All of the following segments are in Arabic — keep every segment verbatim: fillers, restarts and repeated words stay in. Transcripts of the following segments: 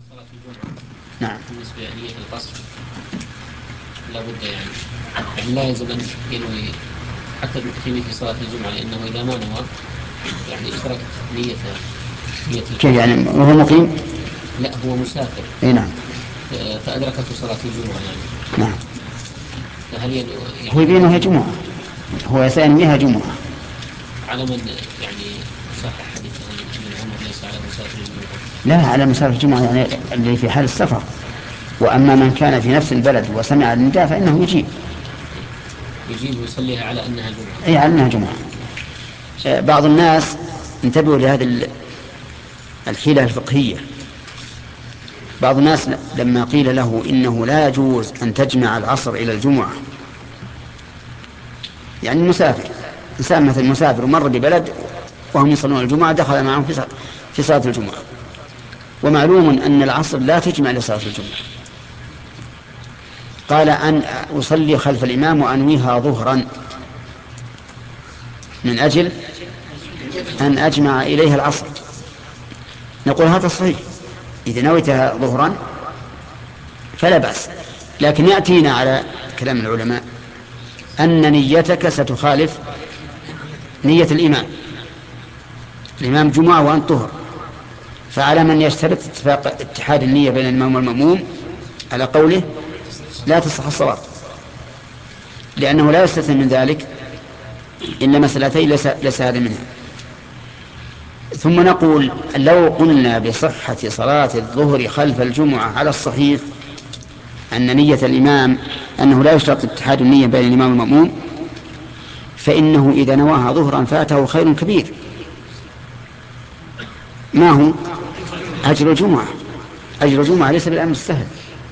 صلاة الجمعة. نعم. بالنسبة لنية القصر لابد يعني يعني لا يلزم أن ينوي حتى ابن تيمية في صلاة الجمعة، لأنه إذا ما نوى يعني اشتركت نية نية كيف يعني وهو مقيم؟ لا هو مسافر. اي نعم. فأدركته صلاة الجمعة يعني. نعم. فهل ينوي يعني هو يبينها جمعة، هو سينويها جمعة. على من يعني صحح حديث ابن عمر ليس على مسافر الجمعة؟ لا، على مسافر الجمعة يعني اللي في حال السفر. وأما من كان في نفس البلد وسمع النداء فإنه يجيب يجيب ويصليها على أنها جمعة. أي على أنها جمعة. بعض الناس انتبهوا لهذه الحيلة الفقهية. بعض الناس لما قيل له إنه لا يجوز أن تجمع العصر إلى الجمعة، يعني المسافر إنسان مثل مسافر ومر ببلد وهم يصلون الجمعة دخل معهم في صلاة الجمعة، ومعلوم أن العصر لا تجمع لصلاة الجمعة، قال أن أصلي خلف الإمام وأنويها ظهرا من أجل أن أجمع إليها العصر. نقول هذا صحيح، إذا نويتها ظهرا فلا بأس، لكن يأتينا على كلام العلماء أن نيتك ستخالف نية الإمام. الإمام جمعة وأنت طهر، فعلى من يشترط اتفاق اتحاد النية بين الإمام والمأموم على قوله لا تصح الصلاة، لأنه لا يستثنى من ذلك إلا مسألتين ليس هذا منها. ثم نقول لو قلنا بصحة صلاة الظهر خلف الجمعة على الصحيح أن نية الإمام أنه لا يشترط اتحاد النية بين الإمام والمأموم، فإنه إذا نواها ظهرا فاته خير كبير. ما هو؟ أجر الجمعة. أجر الجمعة ليس بالأمر السهل،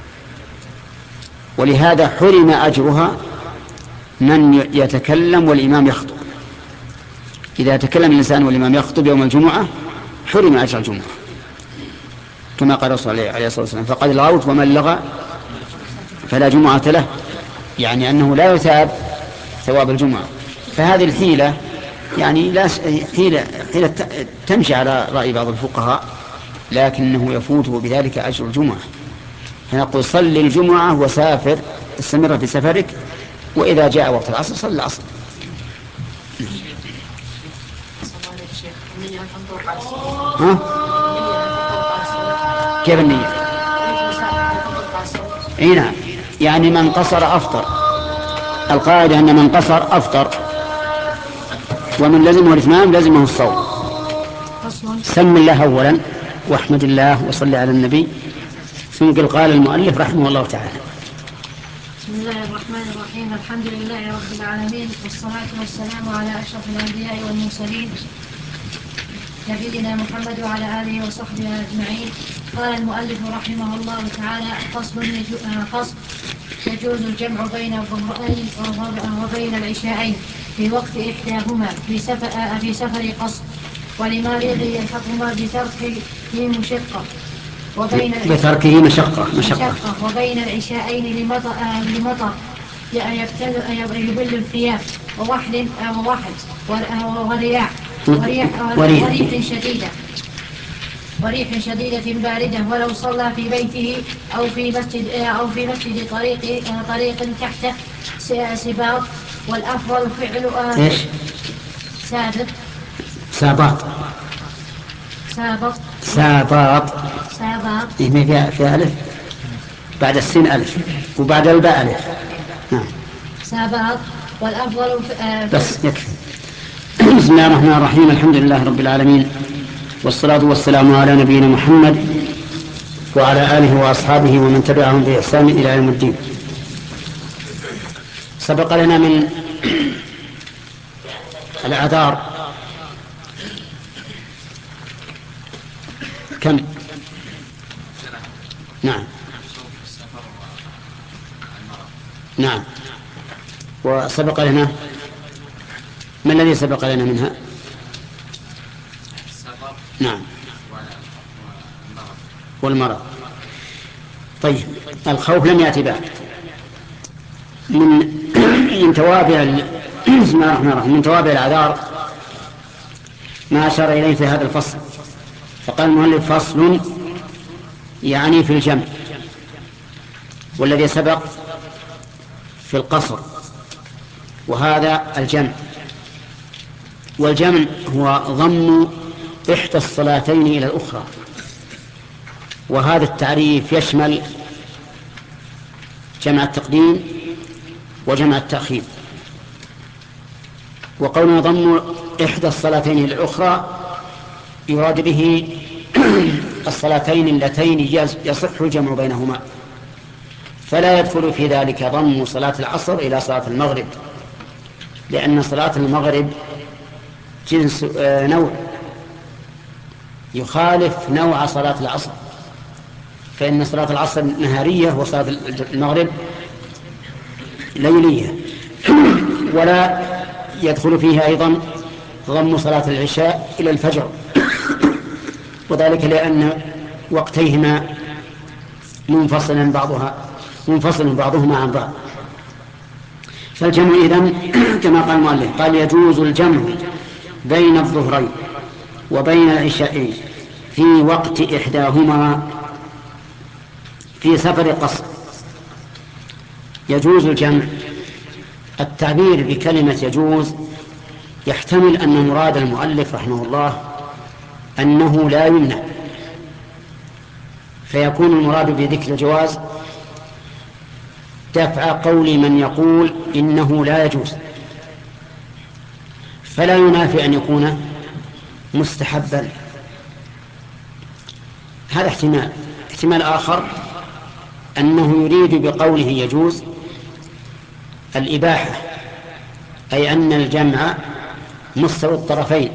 ولهذا حرم أجرها من يتكلم والإمام يخطب. إذا تكلم الإنسان والإمام يخطب يوم الجمعة حرم أجر الجمعة، كما قال رسول الله عليه الصلاة والسلام فقد لغوت ومن لغى فلا جمعة له، يعني أنه لا يثاب ثواب الجمعة. فهذه الحيلة يعني لا حيلة, حيلة تمشي على رأي بعض الفقهاء، لكنه يفوته بذلك أجر الجمعة. فنقول صل الجمعة وسافر، استمر في سفرك، وإذا جاء وقت العصر صل العصر. ها؟ كيف النية؟ اي نعم، يعني من قصر أفطر. القاعدة أن من قصر أفطر، ومن لزمه الإتمام لزمه الصوم. سم الله أولا واحمد الله وصل على النبي، ثم قال المؤلف رحمه الله تعالى. بسم الله الرحمن الرحيم. الحمد لله رب العالمين، والصلاة والسلام على أشرف الأنبياء والمرسلين نبينا محمد وعلى آله وصحبه أجمعين. قال المؤلف رحمه الله تعالى: فصل فصل يجوز الجمع بين الظهرين وبين العشاءين في وقت إحداهما في سفر في سفر قصر، ولمريض يلحقهما بتركه مشقة وبين بتركه مشقة مشقة وبين العشاءين لمطر لمطر يبل الثياب ووحل ووحل ورياح وريح, وريح شديدة وريح شديدة باردة، ولو صلى في بيته أو في مسجد أو في مسجد طريق طريق تحت سباط، والأفضل فعل إيش؟ سابط سابط سابط سابط سابط إيه فيها فيها ألف بعد السين ألف وبعد الباء ألف. نعم سابط. والأفضل بس يكفي. بسم الله الرحمن الرحيم. الحمد لله رب العالمين، والصلاة والسلام على نبينا محمد وعلى آله وأصحابه ومن تبعهم بإحسان إلى يوم الدين. سبق لنا من الأعذار كم؟ نعم نعم. وسبق لنا ما الذي سبق لنا منها؟ نعم والمرض. طيب الخوف لم يأتي بعد. من من توابع بسم الله الرحمن الرحيم من توابع الأعذار ما أشار إليه في هذا الفصل، فقال المؤلف: فصل يعني في الجمع، والذي سبق في القصر، وهذا الجمع. والجمع هو ضم إحدى الصلاتين إلى الأخرى، وهذا التعريف يشمل جمع التقديم وجمع التأخير. وقولنا ضم إحدى الصلاتين إلى الأخرى يراد به الصلاتين اللتين يصح الجمع بينهما، فلا يدخل في ذلك ضم صلاة العصر إلى صلاة المغرب، لأن صلاة المغرب جنس نوع يخالف نوع صلاة العصر، فإن صلاة العصر نهارية وصلاة المغرب ليلية. ولا يدخل فيها أيضا ضم صلاة العشاء إلى الفجر، وذلك لأن وقتيهما منفصل بعضها منفصل بعضهما عن بعض. فالجمع إذن كما قال المؤلف قال يجوز الجمع بين الظهرين وبين العشاءين في وقت إحداهما في سفر قصر. يجوز الجمع، التعبير بكلمة يجوز يحتمل أن مراد المؤلف رحمه الله أنه لا يمنع، فيكون المراد بذكر الجواز دفع قول من يقول إنه لا يجوز، فلا ينافي أن يكون مستحبا. هذا احتمال. احتمال آخر أنه يريد بقوله يجوز الإباحة، أي أن الجمع مستوى الطرفين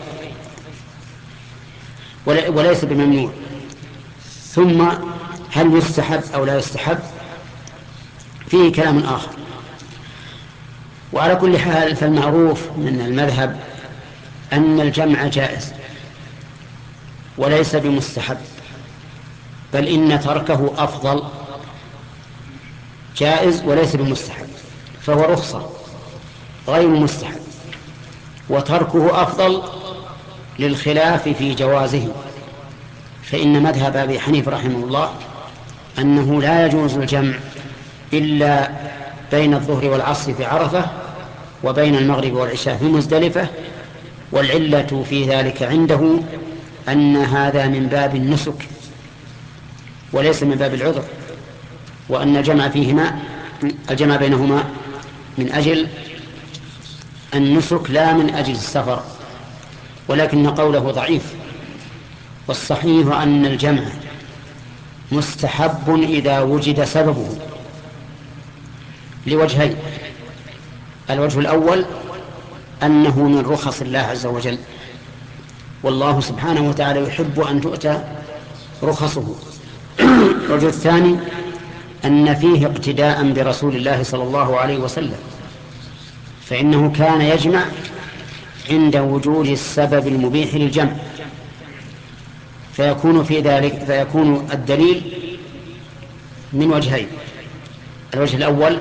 وليس بممنوع. ثم هل يستحب أو لا يستحب فيه كلام آخر. وعلى كل حال فالمعروف من المذهب أن الجمع جائز وليس بمستحب، بل إن تركه أفضل. جائز وليس بمستحب، فهو رخصة غير مستحب، وتركه أفضل للخلاف في جوازه. فإن مذهب أبي حنيفة رحمه الله أنه لا يجوز الجمع إلا بين الظهر والعصر في عرفة وبين المغرب والعشاء في مزدلفة، والعلة في ذلك عنده أن هذا من باب النسك وليس من باب العذر، وأن الجمع فيهما الجمع بينهما من أجل النسك لا من أجل السفر. ولكن قوله ضعيف، والصحيح أن الجمع مستحب إذا وجد سببه لوجهين. الوجه الأول أنه من رخص الله عز وجل، والله سبحانه وتعالى يحب أن تؤتى رخصه. الوجه الثاني أن فيه اقتداء برسول الله صلى الله عليه وسلم، فإنه كان يجمع عند وجود السبب المبيح للجمع، فيكون في ذلك فيكون الدليل من وجهين. الوجه الأول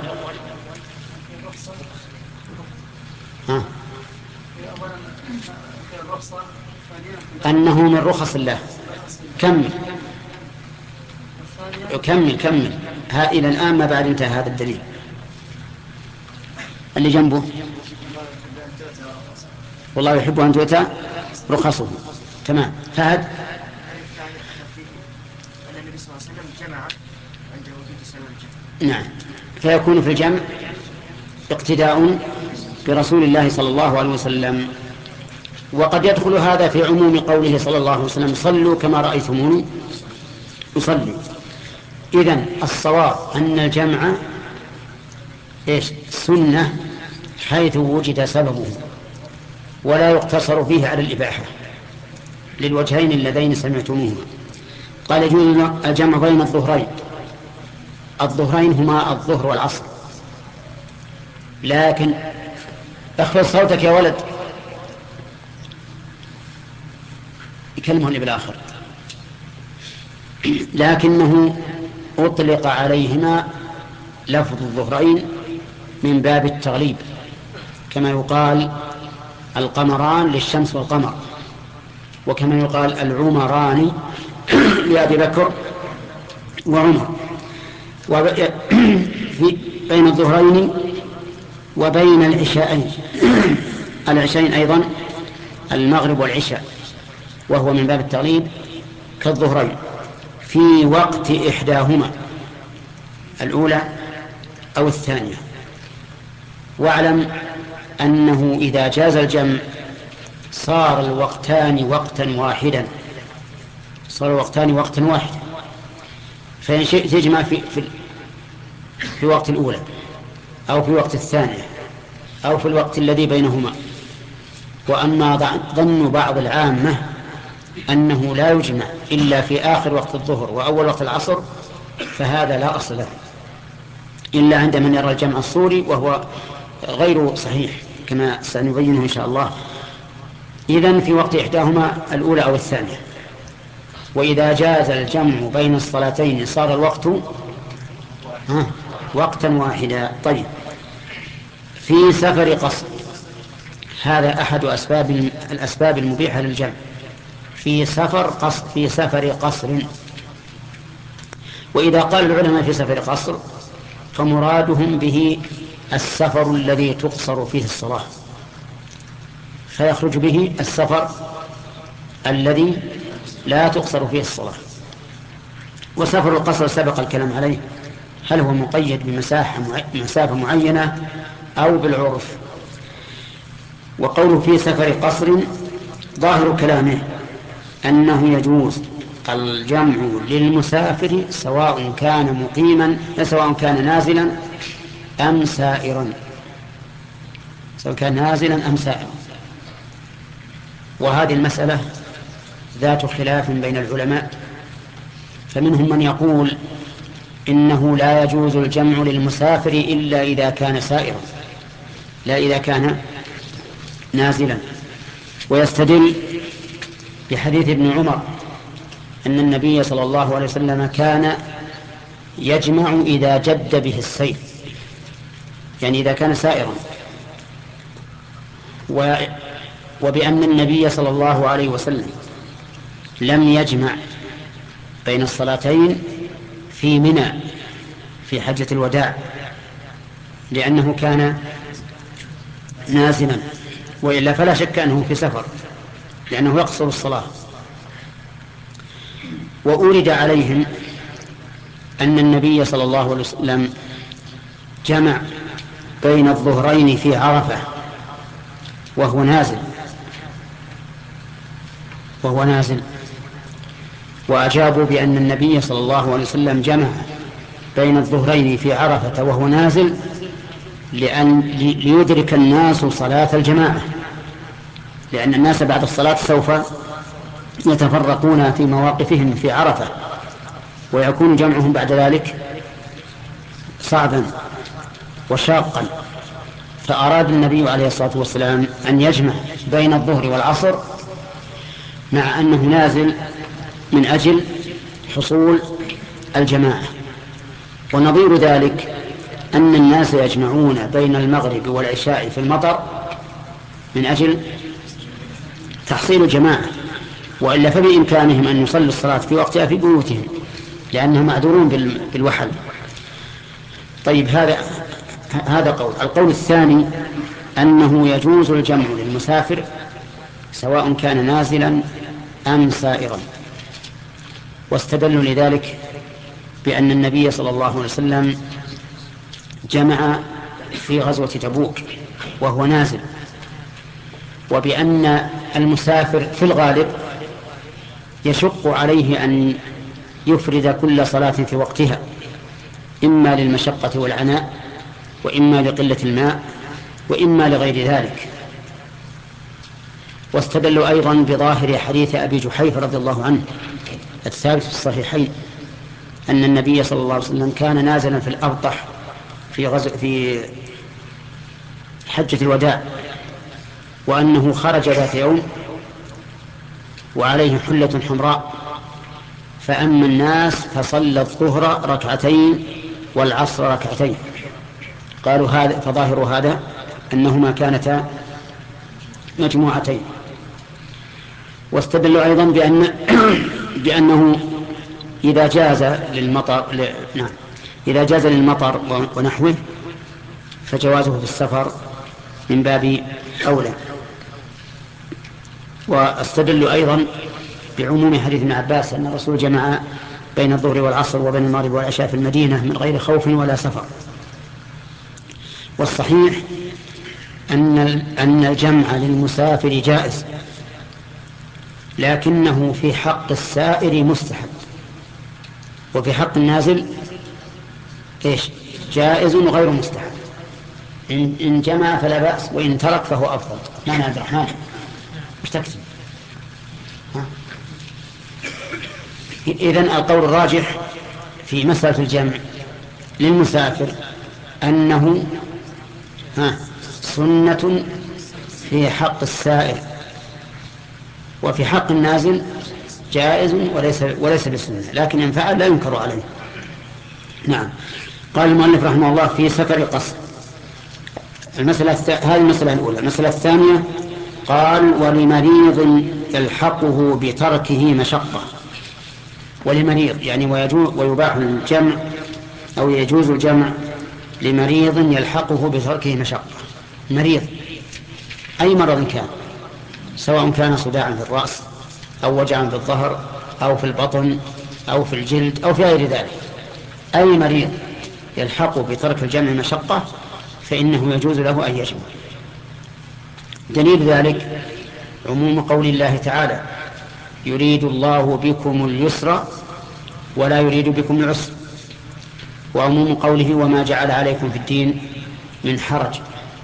ها أنه من رخص الله. كمل كمل كمل ها إلى الآن ما بعد انتهى هذا الدليل اللي جنبه. والله يحب أن تؤتى رخصه. تمام. فهد نعم، فيكون في الجمع اقتداء برسول الله صلى الله عليه وسلم. وقد يدخل هذا في عموم قوله صلى الله عليه وسلم صلوا كما رأيتموني أصلي. إذن الصواب أن الجمع إيش سنة حيث وجد سببه، ولا يقتصر فيه على الإباحة للوجهين اللذين سمعتموهما. قال يجوز الجمع بين الظهرين. الظهرين هما الظهر والعصر. لكن اخفض صوتك يا ولد، يكلمه اللي بالآخر. لكنه أطلق عليهما لفظ الظهرين من باب التغليب، كما يقال القمران للشمس والقمر، وكما يقال العمران لأبي بكر وعمر. بين الظهرين وبين العشاءين العشاءين أيضا المغرب والعشاء، وهو من باب التغليب كالظهرين، في وقت إحداهما الأولى أو الثانية. واعلم أنه إذا جاز الجمع صار الوقتان وقتا واحدا صار الوقتان وقتا واحدا فإن شئت تجمع في, في, في وقت الأولى أو في وقت الثانية أو في الوقت الذي بينهما. وأما ظن بعض العامة أنه لا يجمع إلا في آخر وقت الظهر وأول وقت العصر فهذا لا أصل له إلا عند من يرى الجمع الصوري، وهو غير صحيح كما سنبينه إن شاء الله. إذن في وقت إحداهما الأولى أو الثانية. وإذا جاز الجمع بين الصلاتين صار الوقت وقتا واحدا. طيب، في سفر قصر، هذا أحد أسباب الأسباب المبيحة للجمع. في سفر قصر في سفر قصر وإذا قال العلماء في سفر قصر فمرادهم به السفر الذي تقصر فيه الصلاة، فيخرج به السفر الذي لا تقصر فيه الصلاة. وسفر القصر سبق الكلام عليه، هل هو مقيد بمسافة معينة أو بالعرف. وقوله في سفر قصر ظاهر كلامه أنه يجوز الجمع للمسافر سواء كان مقيما سواء كان نازلا أم سائرا سواء كان نازلا أم سائرا. وهذه المسألة ذات خلاف بين العلماء، فمنهم من يقول إنه لا يجوز الجمع للمسافر إلا إذا كان سائرا لا إذا كان نازلا، ويستدل بحديث ابن عمر أن النبي صلى الله عليه وسلم كان يجمع إذا جد به السير، يعني إذا كان سائرا، وبأن النبي صلى الله عليه وسلم لم يجمع بين الصلاتين في منى في حجة الوداع لأنه كان نازلا، وإلا فلا شك أنه في سفر لأنه يقصر الصلاة. وأورد عليهم أن النبي صلى الله عليه وسلم جمع بين الظهرين في عرفة وهو نازل وهو نازل وأجابوا بأن النبي صلى الله عليه وسلم جمع بين الظهرين في عرفة وهو نازل لأن ليدرك الناس صلاة الجماعة، لأن الناس بعد الصلاة سوف يتفرقون في مواقفهم في عرفة ويكون جمعهم بعد ذلك صعبا وشاقا، فأراد النبي عليه الصلاة والسلام أن يجمع بين الظهر والعصر مع أنه نازل من أجل حصول الجماعة. ونظير ذلك أن الناس يجمعون بين المغرب والعشاء في المطر من أجل تحصيل الجماعة، وإلا فبإمكانهم أن يصلوا الصلاة في وقتها في بيوتهم لأنهم معذورون بالوحل. طيب، هذا هذا قول. القول الثاني أنه يجوز الجمع للمسافر سواء كان نازلا أم سائرا، واستدلوا لذلك بأن النبي صلى الله عليه وسلم جمع في غزوة تبوك وهو نازل، وبأن المسافر في الغالب يشق عليه أن يفرد كل صلاة في وقتها، إما للمشقة والعناء وإما لقلة الماء وإما لغير ذلك. واستدلوا أيضا بظاهر حديث أبي جحيفة رضي الله عنه الثابت في الصحيحين أن النبي صلى الله عليه وسلم كان نازلا في الأبطح في غزو في حجة الوداع، وأنه خرج ذات يوم وعليه حلة حمراء فأما الناس فصلى الظهر ركعتين والعصر ركعتين. قالوا هذا فظاهر هذا أنهما كانتا مجموعتين. واستدلوا أيضا بأن بأنه إذا جاز للمطر ل... نعم إذا جاز للمطر ونحوه فجوازه في السفر من باب أولى. واستدل أيضا بعموم حديث ابن عباس أن الرسول جمع بين الظهر والعصر وبين المغرب والعشاء في المدينة من غير خوف ولا سفر. والصحيح أن أن الجمع للمسافر جائز، لكنه في حق السائر مستحب، وفي حق النازل إيش؟ جائز وغير مستحب. إن جمع فلا بأس، وإن ترك فهو أفضل. معنى عبد الرحمن مش تكتب. إذن القول الراجح في مسألة الجمع للمسافر أنه ها سنة في حق السائر، وفي حق النازل جائز وليس وليس بسنة، لكن إن فعل لا ينكر عليه. نعم. قال المؤلف رحمه الله في سفر القصر. المسألة هذه المسألة الأولى. المسألة الثانية قال ولمريض يلحقه بتركه مشقة. ولمريض يعني ويباح الجمع أو يجوز الجمع لمريض يلحقه بتركه مشقة. مريض أي مرض كان، سواء كان صداعا في الرأس أو وجعا في الظهر أو في البطن أو في الجلد أو في غير ذلك، أي مريض يلحقه بترك الجمع مشقة فإنه يجوز له أن يجمع. دليل ذلك عموم قول الله تعالى يريد الله بكم اليسر ولا يريد بكم العسر، وعموم قوله وما جعل عليكم في الدين من حرج.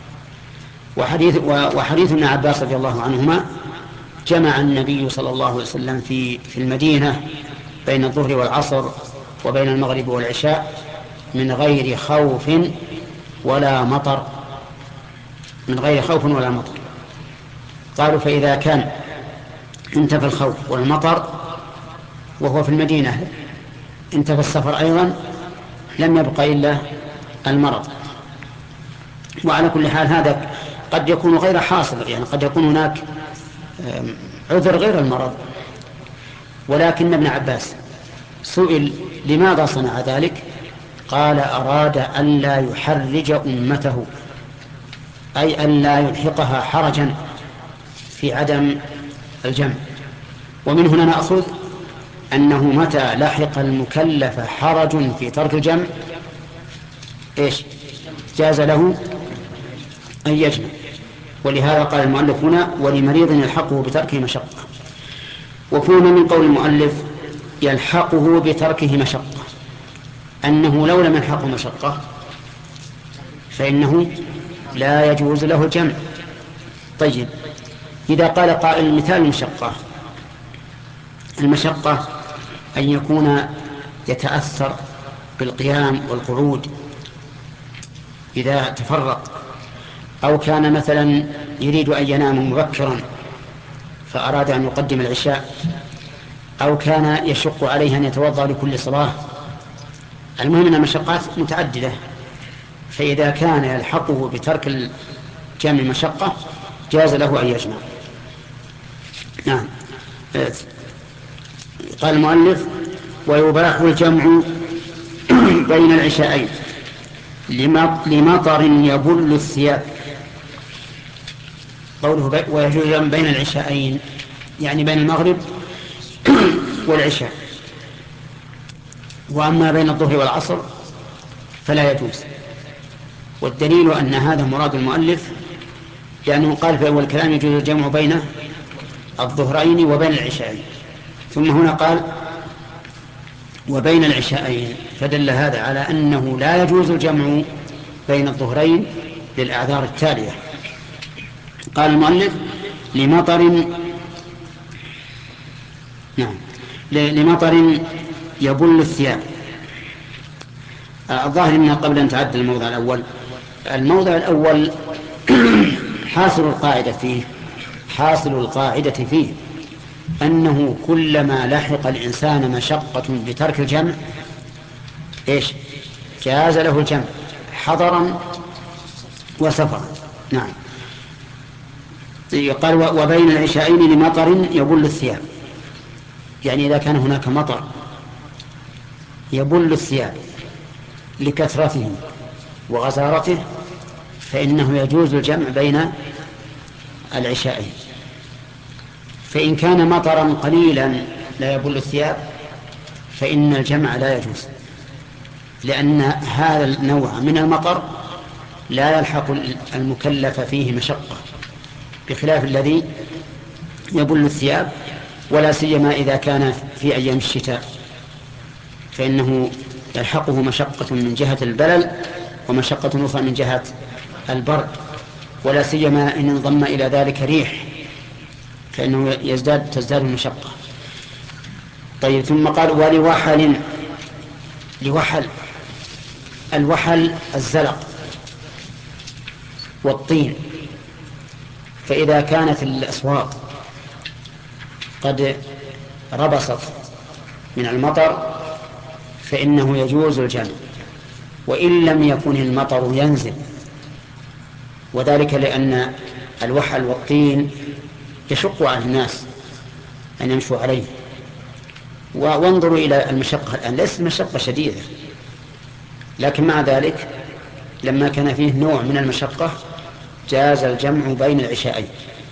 وحديث, وحديث ابن عباس رضي الله عنهما جمع النبي صلى الله عليه وسلم في, في المدينة بين الظهر والعصر وبين المغرب والعشاء من غير خوف ولا مطر، من غير خوف ولا مطر. قالوا فإذا كان انتفى الخوف والمطر وهو في المدينة انتفى السفر أيضا لم يبقى إلا المرض. وعلى كل حال هذا قد يكون غير حاصل، يعني قد يكون هناك عذر غير المرض. ولكن ابن عباس سئل لماذا صنع ذلك، قال أراد أن لا يحرج أمته، أي أن لا يلحقها حرجا في عدم الجمع. ومن هنا نأخذ أنه متى لحق المكلف حرج في ترك الجمع إيش جاز له أن يجمع. ولهذا قال المؤلف هنا ولمريض يلحقه بتركه مشقة. وفهمنا من قول المؤلف يلحقه بتركه مشقة أنه لو لم يلحقه مشقة فإنه لا يجوز له الجمع. طيب إذا قال قائل مثال المشقة، المشقة أن يكون يتأثر بالقيام والقعود إذا تفرق، أو كان مثلا يريد أن ينام مبكرا فأراد أن يقدم العشاء، أو كان يشق عليه أن يتوضأ لكل صلاة. المهم أن المشقات متعددة، فإذا كان يلحقه بترك الجمع مشقة جاز له أن يجمع. نعم. قال المؤلف ويباح الجمع بين العشاءين لمطر يبل الثياب. قوله ويجوز بين العشاءين يعني بين المغرب والعشاء، وأما بين الظهر والعصر فلا يجوز. والدليل أن هذا مراد المؤلف، لأنه قال في أول الكلام يجوز الجمع بين الظهرين وبين العشاءين، ثم هنا قال وبين العشاءين، فدل هذا على أنه لا يجوز الجمع بين الظهرين للأعذار التالية. قال المؤلف لمطر نعم لمطر يبل الثياب. الظاهر منها قبل أن تعدل الموضع الأول. الموضع الأول حاصل القاعدة فيه حاصل القاعدة فيه أنه كلما لحق الإنسان مشقة بترك الجمع إيش جاز له الجمع حضرا وسفرا. نعم. قال وبين العشاءين لمطر يبل الثياب، يعني إذا كان هناك مطر يبل الثياب لكثرته وغزارته فإنه يجوز الجمع بين العشاءين. فإن كان مطرا قليلا لا يبل الثياب فإن الجمع لا يجوز، لأن هذا النوع من المطر لا يلحق المكلف فيه مشقة، بخلاف الذي يبل الثياب، ولا سيما إذا كان في أيام الشتاء فإنه يلحقه مشقة من جهة البلل ومشقة أخرى من جهة البرد، ولا سيما إن انضم إلى ذلك ريح فإنه يزداد تزداد المشقة. طيب، ثم قال ولوحل. لوحل، الوحل الزلق والطين، فإذا كانت الأسواق قد ربصت من المطر فإنه يجوز الجمع، وإن لم يكن المطر ينزل، وذلك لأن الوحل والطين يشق على الناس أن يمشوا عليه. وانظروا إلى المشقة الآن، ليست مشقة شديدة، لكن مع ذلك لما كان فيه نوع من المشقة جاز الجمع بين العشاءين.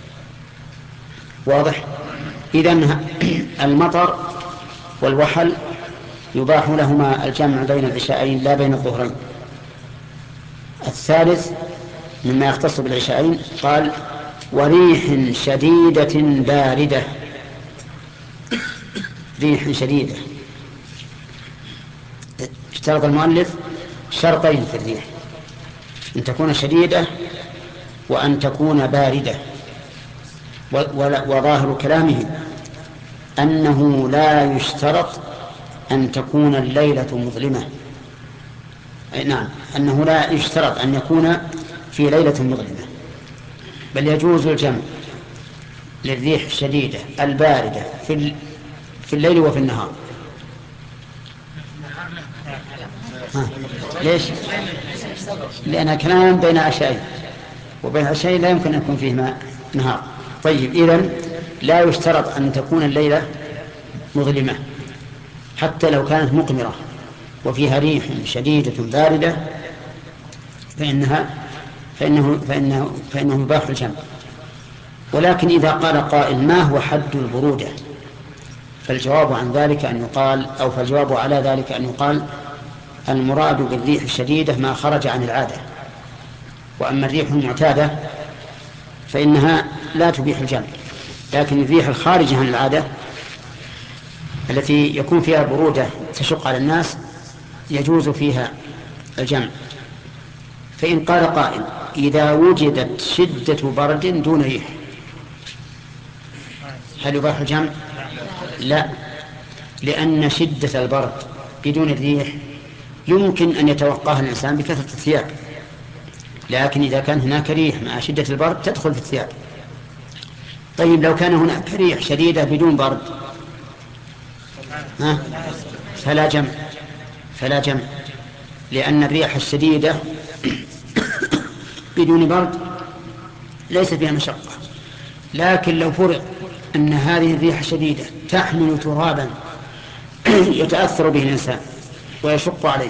واضح؟ إذن المطر والوحل يباح لهما الجمع بين العشاءين لا بين الظهرين. الثالث مما يختص بالعشاءين قال وريح شديدة باردة. ريح شديدة، اشترط المؤلف شرطين في الريح: أن تكون شديدة وأن تكون باردة. وظاهر كلامه أنه لا يشترط أن تكون الليلة مظلمة. نعم، أنه لا يشترط أن يكون في ليلة مظلمة، بل يجوز الجمع للريح الشديدة الباردة في في الليل وفي النهار. ها. ليش؟ لأنها كلام بين عشاءين، وبين عشاءين لا يمكن أن يكون فيه نهار. طيب، إذن لا يشترط أن تكون الليلة مظلمة حتى لو كانت مقمرة وفيها ريح شديدة باردة فإنها فإنه فإنه فإنه يباح الجمع. ولكن إذا قال قائل ما هو حد البرودة؟ فالجواب عن ذلك أن يقال أو فالجواب على ذلك أن يقال المراد بالريح الشديدة ما خرج عن العادة، وأما الريح المعتادة فإنها لا تبيح الجمع. لكن الريح الخارجة عن العادة التي يكون فيها برودة تشق على الناس يجوز فيها الجمع. فإن قال قائل إذا وجدت شدة برد دون ريح هل يباح الجمع؟ لا، لأن شدة البرد بدون الريح يمكن أن يتوقاها الإنسان بكثرة الثياب، لكن إذا كان هناك ريح مع شدة البرد تدخل في الثياب. طيب، لو كان هناك ريح شديدة بدون برد ها؟ فلا جمع فلا جمع لأن الريح الشديدة بدون برد ليس فيها مشقة. لكن لو فرض أن هذه الريح الشديدة تحمل ترابا يتأثر به الإنسان ويشق عليه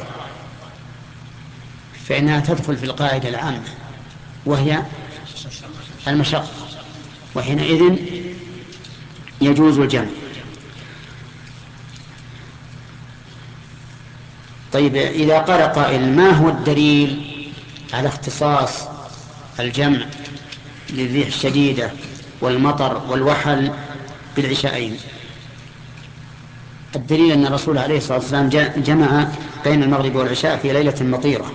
فإنها تدخل في القاعدة العامة وهي المشقة، وحينئذ يجوز الجمع. طيب، إذا قال قائل ما هو الدليل على اختصاص الجمع للريح الشديدة والمطر والوحل بالعشاءين؟ الدليل أن الرسول عليه الصلاة والسلام جمع بين المغرب والعشاء في ليلة مطيرة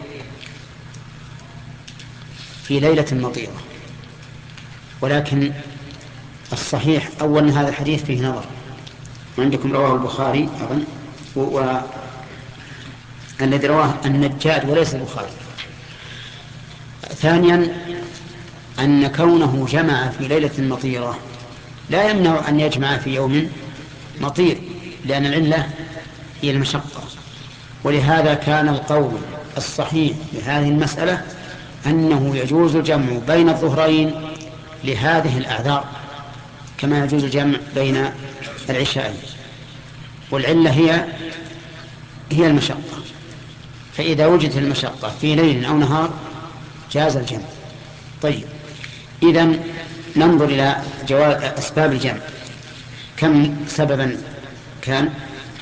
في ليلة مطيرة ولكن الصحيح أولا هذا الحديث فيه نظر، وعندكم رواه البخاري أظن، والذي رواه النجاد وليس البخاري. ثانيا أن كونه جمع في ليلة مطيرة لا يمنع أن يجمع في يوم مطير، لأن العلة هي المشقة. ولهذا كان القول الصحيح بهذه المسألة أنه يجوز الجمع بين الظهرين لهذه الأعذار كما يجوز الجمع بين العشاءين. والعلة هي هي المشقة، فإذا وجدت المشقة في ليل أو نهار جاز الجمع. طيب، إذن ننظر إلى جواز أسباب الجمع. كم سببا كان؟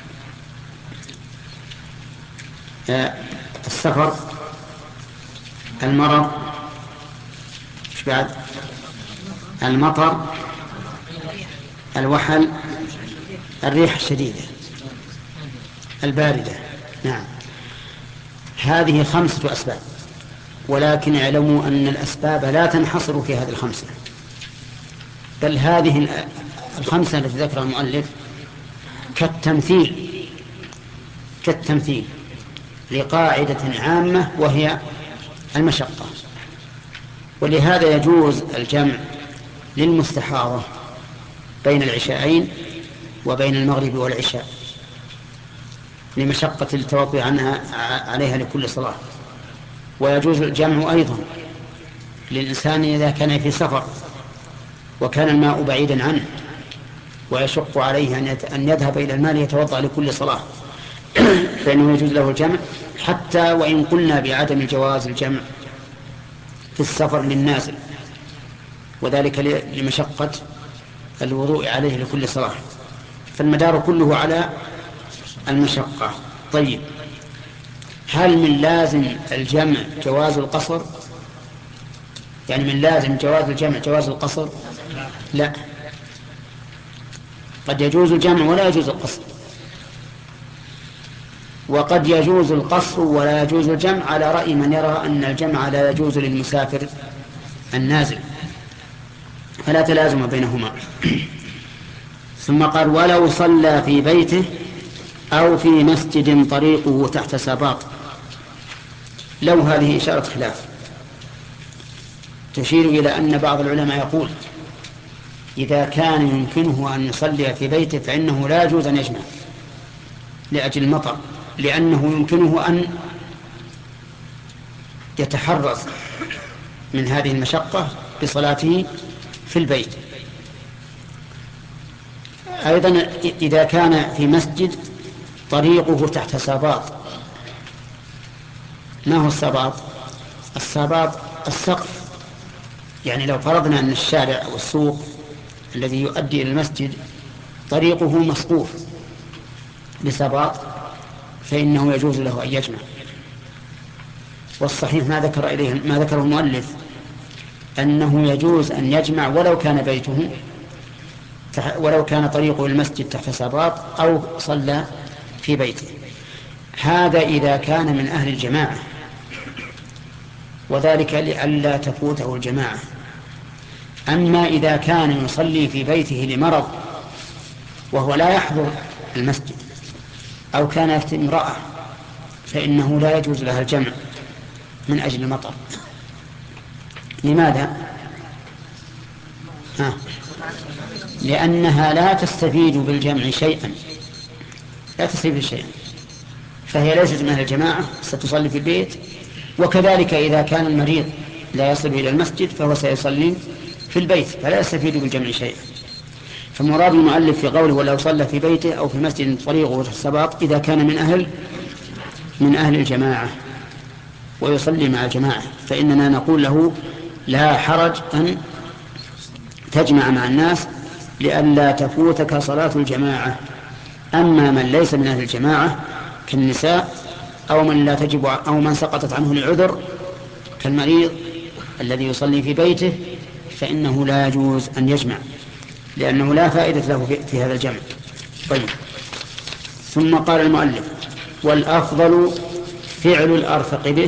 آه السفر، المرض، ايش بعد؟ المطر، الوحل، الريح الشديدة، الباردة. نعم، هذه خمسة أسباب، ولكن اعلموا أن الأسباب لا تنحصر في هذه الخمسة، بل هذه الخمسة التي ذكرها المؤلف كالتمثيل كالتمثيل لقاعدة عامة وهي المشقة. ولهذا يجوز الجمع للمستحاضة بين العشاءين وبين المغرب والعشاء لمشقة التوضؤ عنها عليها لكل صلاة. ويجوز الجمع أيضا للإنسان إذا كان في سفر وكان الماء بعيدا عنه ويشق عليه أن يذهب إلى الماء يتوضأ لكل صلاة فإنه يجوز له الجمع، حتى وإن قلنا بعدم جواز الجمع في السفر للنازل، وذلك لمشقة الوضوء عليه لكل صلاة، فالمدار كله على المشقة. طيب، هل من لازم الجمع جواز القصر؟ يعني من لازم جواز الجمع جواز القصر؟ لا، قد يجوز الجمع ولا يجوز القصر، وقد يجوز القصر ولا يجوز الجمع على رأي من يرى أن الجمع لا يجوز للمسافر النازل، فلا تلازم بينهما. ثم قال: ولو صلى في بيته أو في مسجد طريقه تحت سباط. لو هذه إشارة خلاف تشير إلى أن بعض العلماء يقول إذا كان يمكنه أن يصلي في بيته فإنه لا يجوز أن يجمع لأجل المطر، لأنه يمكنه أن يتحرز من هذه المشقة بصلاته في البيت. أيضا إذا كان في مسجد طريقه تحت سباط. ما هو السباط؟ السباط السقف، يعني لو فرضنا أن الشارع أو السوق الذي يؤدي إلى المسجد طريقه مسقوف بسباط فإنه يجوز له أن يجمع. والصحيح ما ذكر إليه ما ذكره المؤلف أنه يجوز أن يجمع ولو كان بيته ولو كان طريقه المسجد تحت سباط أو صلى في بيته. هذا إذا كان من أهل الجماعة، وذلك لئلا تفوته الجماعة. أما إذا كان يصلي في بيته لمرض وهو لا يحضر المسجد أو كان يفتي امرأة فإنه لا يجوز لها الجمع من أجل المطر. لماذا؟ ها. لأنها لا تستفيد بالجمع شيئا لا تستفيد شيئا فهي ليست من أهل الجماعة، ستصلي في البيت. وكذلك إذا كان المريض لا يصل إلى المسجد فهو سيصلي في البيت فلا يستفيد بالجمع شيئا. فمراد المؤلف في قوله ولو صلى في بيته أو في مسجد طريقه السباط إذا كان من أهل من أهل الجماعة ويصلي مع الجماعة فإننا نقول له لا حرج أن تجمع مع الناس لئلا تفوتك صلاة الجماعة. أما من ليس من أهل الجماعة كالنساء أو من لا تجب أو من سقطت عنه العذر كالمريض الذي يصلي في بيته فإنه لا يجوز أن يجمع لأنه لا فائدة له في, في هذا الجمع. طيب، ثم قال المؤلف والأفضل فعل الأرفق به.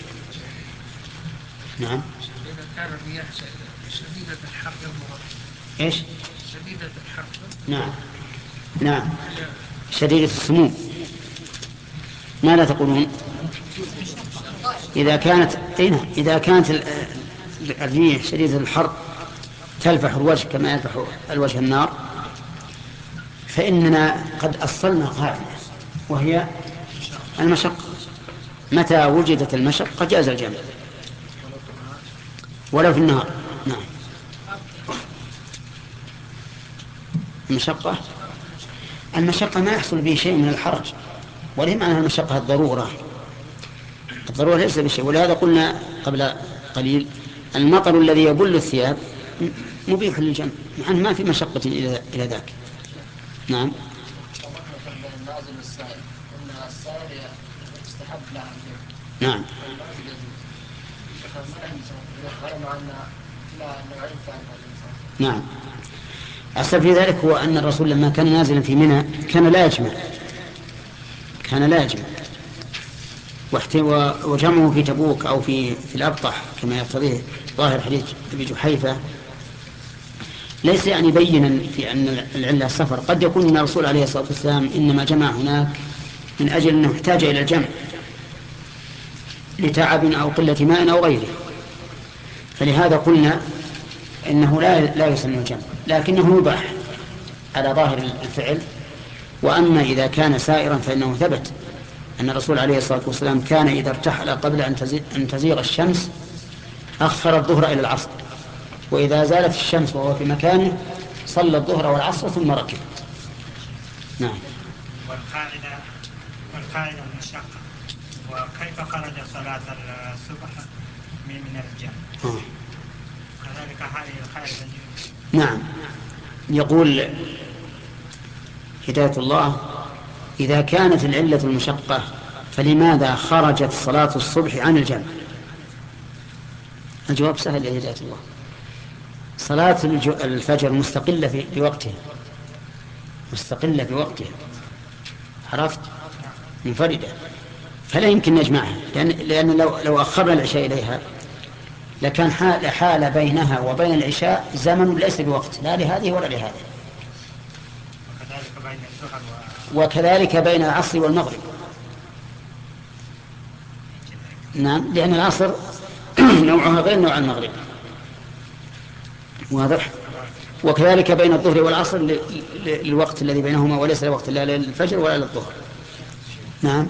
نعم. إذا كان الرياح شديدة الحر إيش؟ شديدة الحر. نعم نعم شديدة السموم. ماذا تقولون؟ إذا كانت إيه؟ إذا كانت الريح شديدة الحر تلفح الوجه كما يلفح الوجه النار فإننا قد أصلنا قاعدة وهي المشقة. متى وجدت المشقة جاز الجمع ولو في النهار. نعم. المشقة المشقة ما يحصل به شيء من الحرج وليه معنى المشقة الضرورة. الضرورة ليس بشيء، ولهذا قلنا قبل قليل المطر الذي يبل الثياب مبيح للجمع، مع أنه ما في مشقة إلى إلى ذاك. نعم. النازل والسائل إن السائل يستحب له الجمع. نعم. نعم. السبب في ذلك هو أن الرسول لما كان نازلا في منى كان لا يجمع، كان لا يجمع، وجمعه في تبوك أو في في الأبطح كما يقتضيه ظاهر حديث أبي جحيفة ليس يعني بينا في أن العلة السفر. قد يكون أن الرسول عليه الصلاة والسلام إنما جمع هناك من أجل أنه احتاج إلى الجمع لتعب أو قلة ماء أو غيره، فلهذا قلنا إنه لا لا يسن الجمع، لكنه يباح على ظاهر الفعل. وأما إذا كان سائرا فإنه ثبت أن الرسول عليه الصلاة والسلام كان إذا ارتحل قبل أن تزيغ الشمس أخر الظهر إلى العصر، وإذا زالت الشمس وهو في مكانه صلى الظهر والعصر ثم ركب. نعم. والقاعدة والقاعدة المشقة، وكيف خرج صلاة الصبح من الجمع؟ آه. كذلك هذه القاعدة. نعم. يقول هداية الله: إذا كانت العلة المشقة فلماذا خرجت صلاة الصبح عن الجمع؟ الجواب سهل يا هداية الله. صلاة الفجر مستقلة بوقتها، مستقلة بوقتها، عرفت؟ منفردة، فلا يمكن نجمعها، لأن, لأن لو, لو أخرنا العشاء إليها لكان حال, حال بينها وبين العشاء زمن ليس بوقت، لا لهذه ولا لهذه. وكذلك بين الظهر و... وكذلك بين العصر والمغرب. نعم، لأن العصر نوعها غير نوع المغرب، واضح. وكذلك بين الظهر والعصر للوقت الذي بينهما، وليس الوقت لا للفجر ولا للظهر. نعم.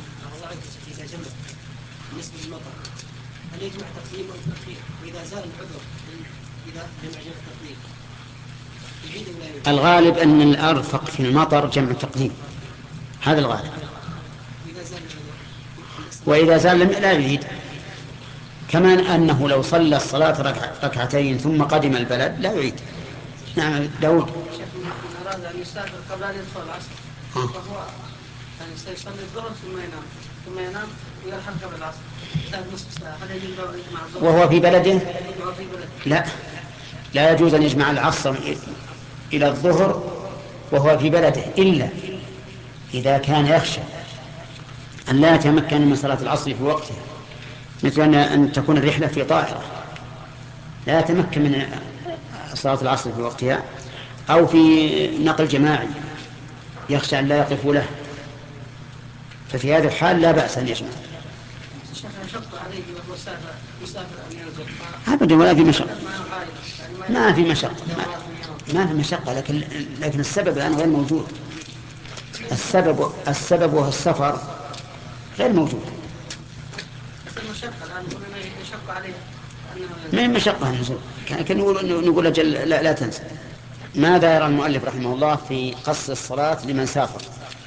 بالنسبة للمطر هل يجمع تقديم أو تأخير؟ وإذا زال العذر إذا جمع جمع تقديم يعيد ولا يعيد؟ الغالب أن الأرفق في المطر جمع التقديم، هذا الغالب. وإذا زال العذر وإذا زال لم لا يعيد. كمان أنه لو صلى الصلاة ركع ركعتين ثم قدم البلد لا يعيد. نعم. داود. شيخ من أراد أن يسافر قبل أن يدخل العصر فهو يعني سيصلي الظهر ثم ينام ثم ينام ويلحق قبل العصر ثلاث نصف ساعة، هل يجب أن يجمع الظهر وهو في بلده؟ وهو في بلده؟ لا، لا يجوز أن يجمع العصر إلى الظهر وهو في بلده، إلا إذا كان يخشى أن لا يتمكن من صلاة العصر في وقتها، مثل أن تكون الرحلة في طائرة لا يتمكن من صلاة العصر في وقتها، أو في نقل جماعي يخشى أن لا يقف له، ففي هذا الحال لا بأس أن يجمع. الشيخ يشق عليه وهو مسافر مسافر أن ينزل أبدا ولا في مشقة، ما في مشقة، ما في مشقة، لكن لكن السبب الآن غير موجود. السبب السبب وهو السفر غير موجود. المشقة الآن يشق عليه ما هي مشقة النزول، كان نقول نقول أجل لا, لا تنسى. ماذا يرى المؤلف رحمه الله في قصر الصلاة لمن سافر؟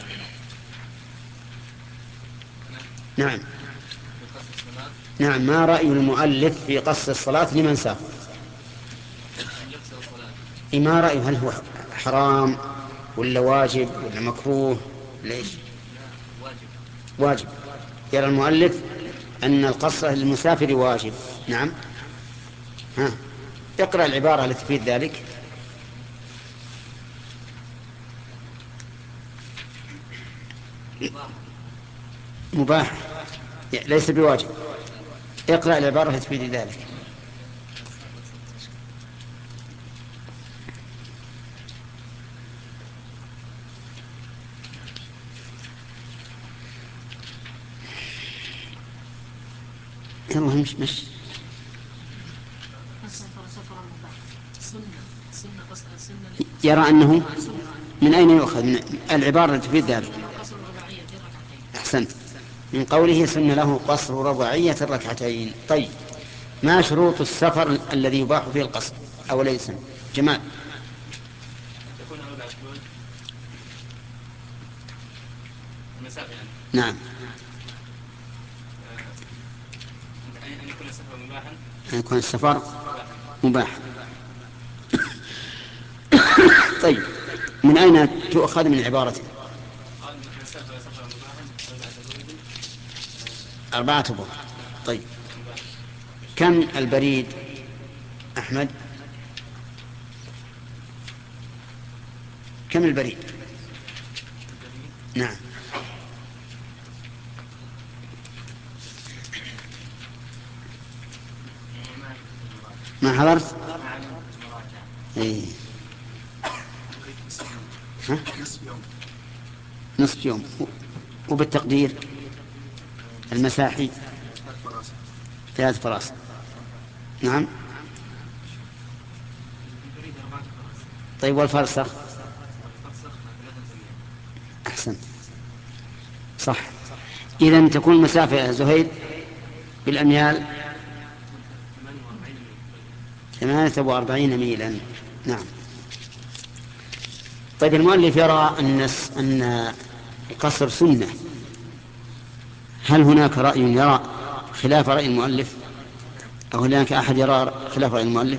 نعم. نعم، ما رأي المؤلف في قصر الصلاة لمن سافر؟ ما رأيه؟ هل هو حرام ولا واجب ولا مكروه؟ ليش؟ واجب. يرى المؤلف أن القصر للمسافر واجب. نعم. ها، اقرأ العبارة التي تفيد ذلك. مباح ليس بواجب. اقرأ العبارة التي تفيد ذلك. يلا مش مش يرى أنه من أين يؤخذ؟ من العبارة التي تفيد ذلك. أحسنت، من قوله سن له قصر رباعية الركعتين. طيب، ما شروط السفر الذي يباح فيه القصر أو ليس؟ جمال. تكون أربع شهور المسافة يعني نعم. أن يكون السفر مباحا. أن يكون السفر مباح. طيب من أين تؤخذ من عبارته؟ أربعة برد. طيب كم البريد أحمد؟ كم البريد؟ نعم. ما حضرت؟ ايه. ها؟ نصف يوم. وبالتقدير المساحي ثلاث فراسخ. نعم. طيب والفرسخ؟ أحسن صح. إذن تكون المسافة يا زهير بالأميال ثمانية وأربعين ميلا. نعم. طيب المؤلف يرى أن أن القصر سنة، هل هناك رأي يرى خلاف رأي المؤلف أو هناك أحد يرى خلاف رأي المؤلف؟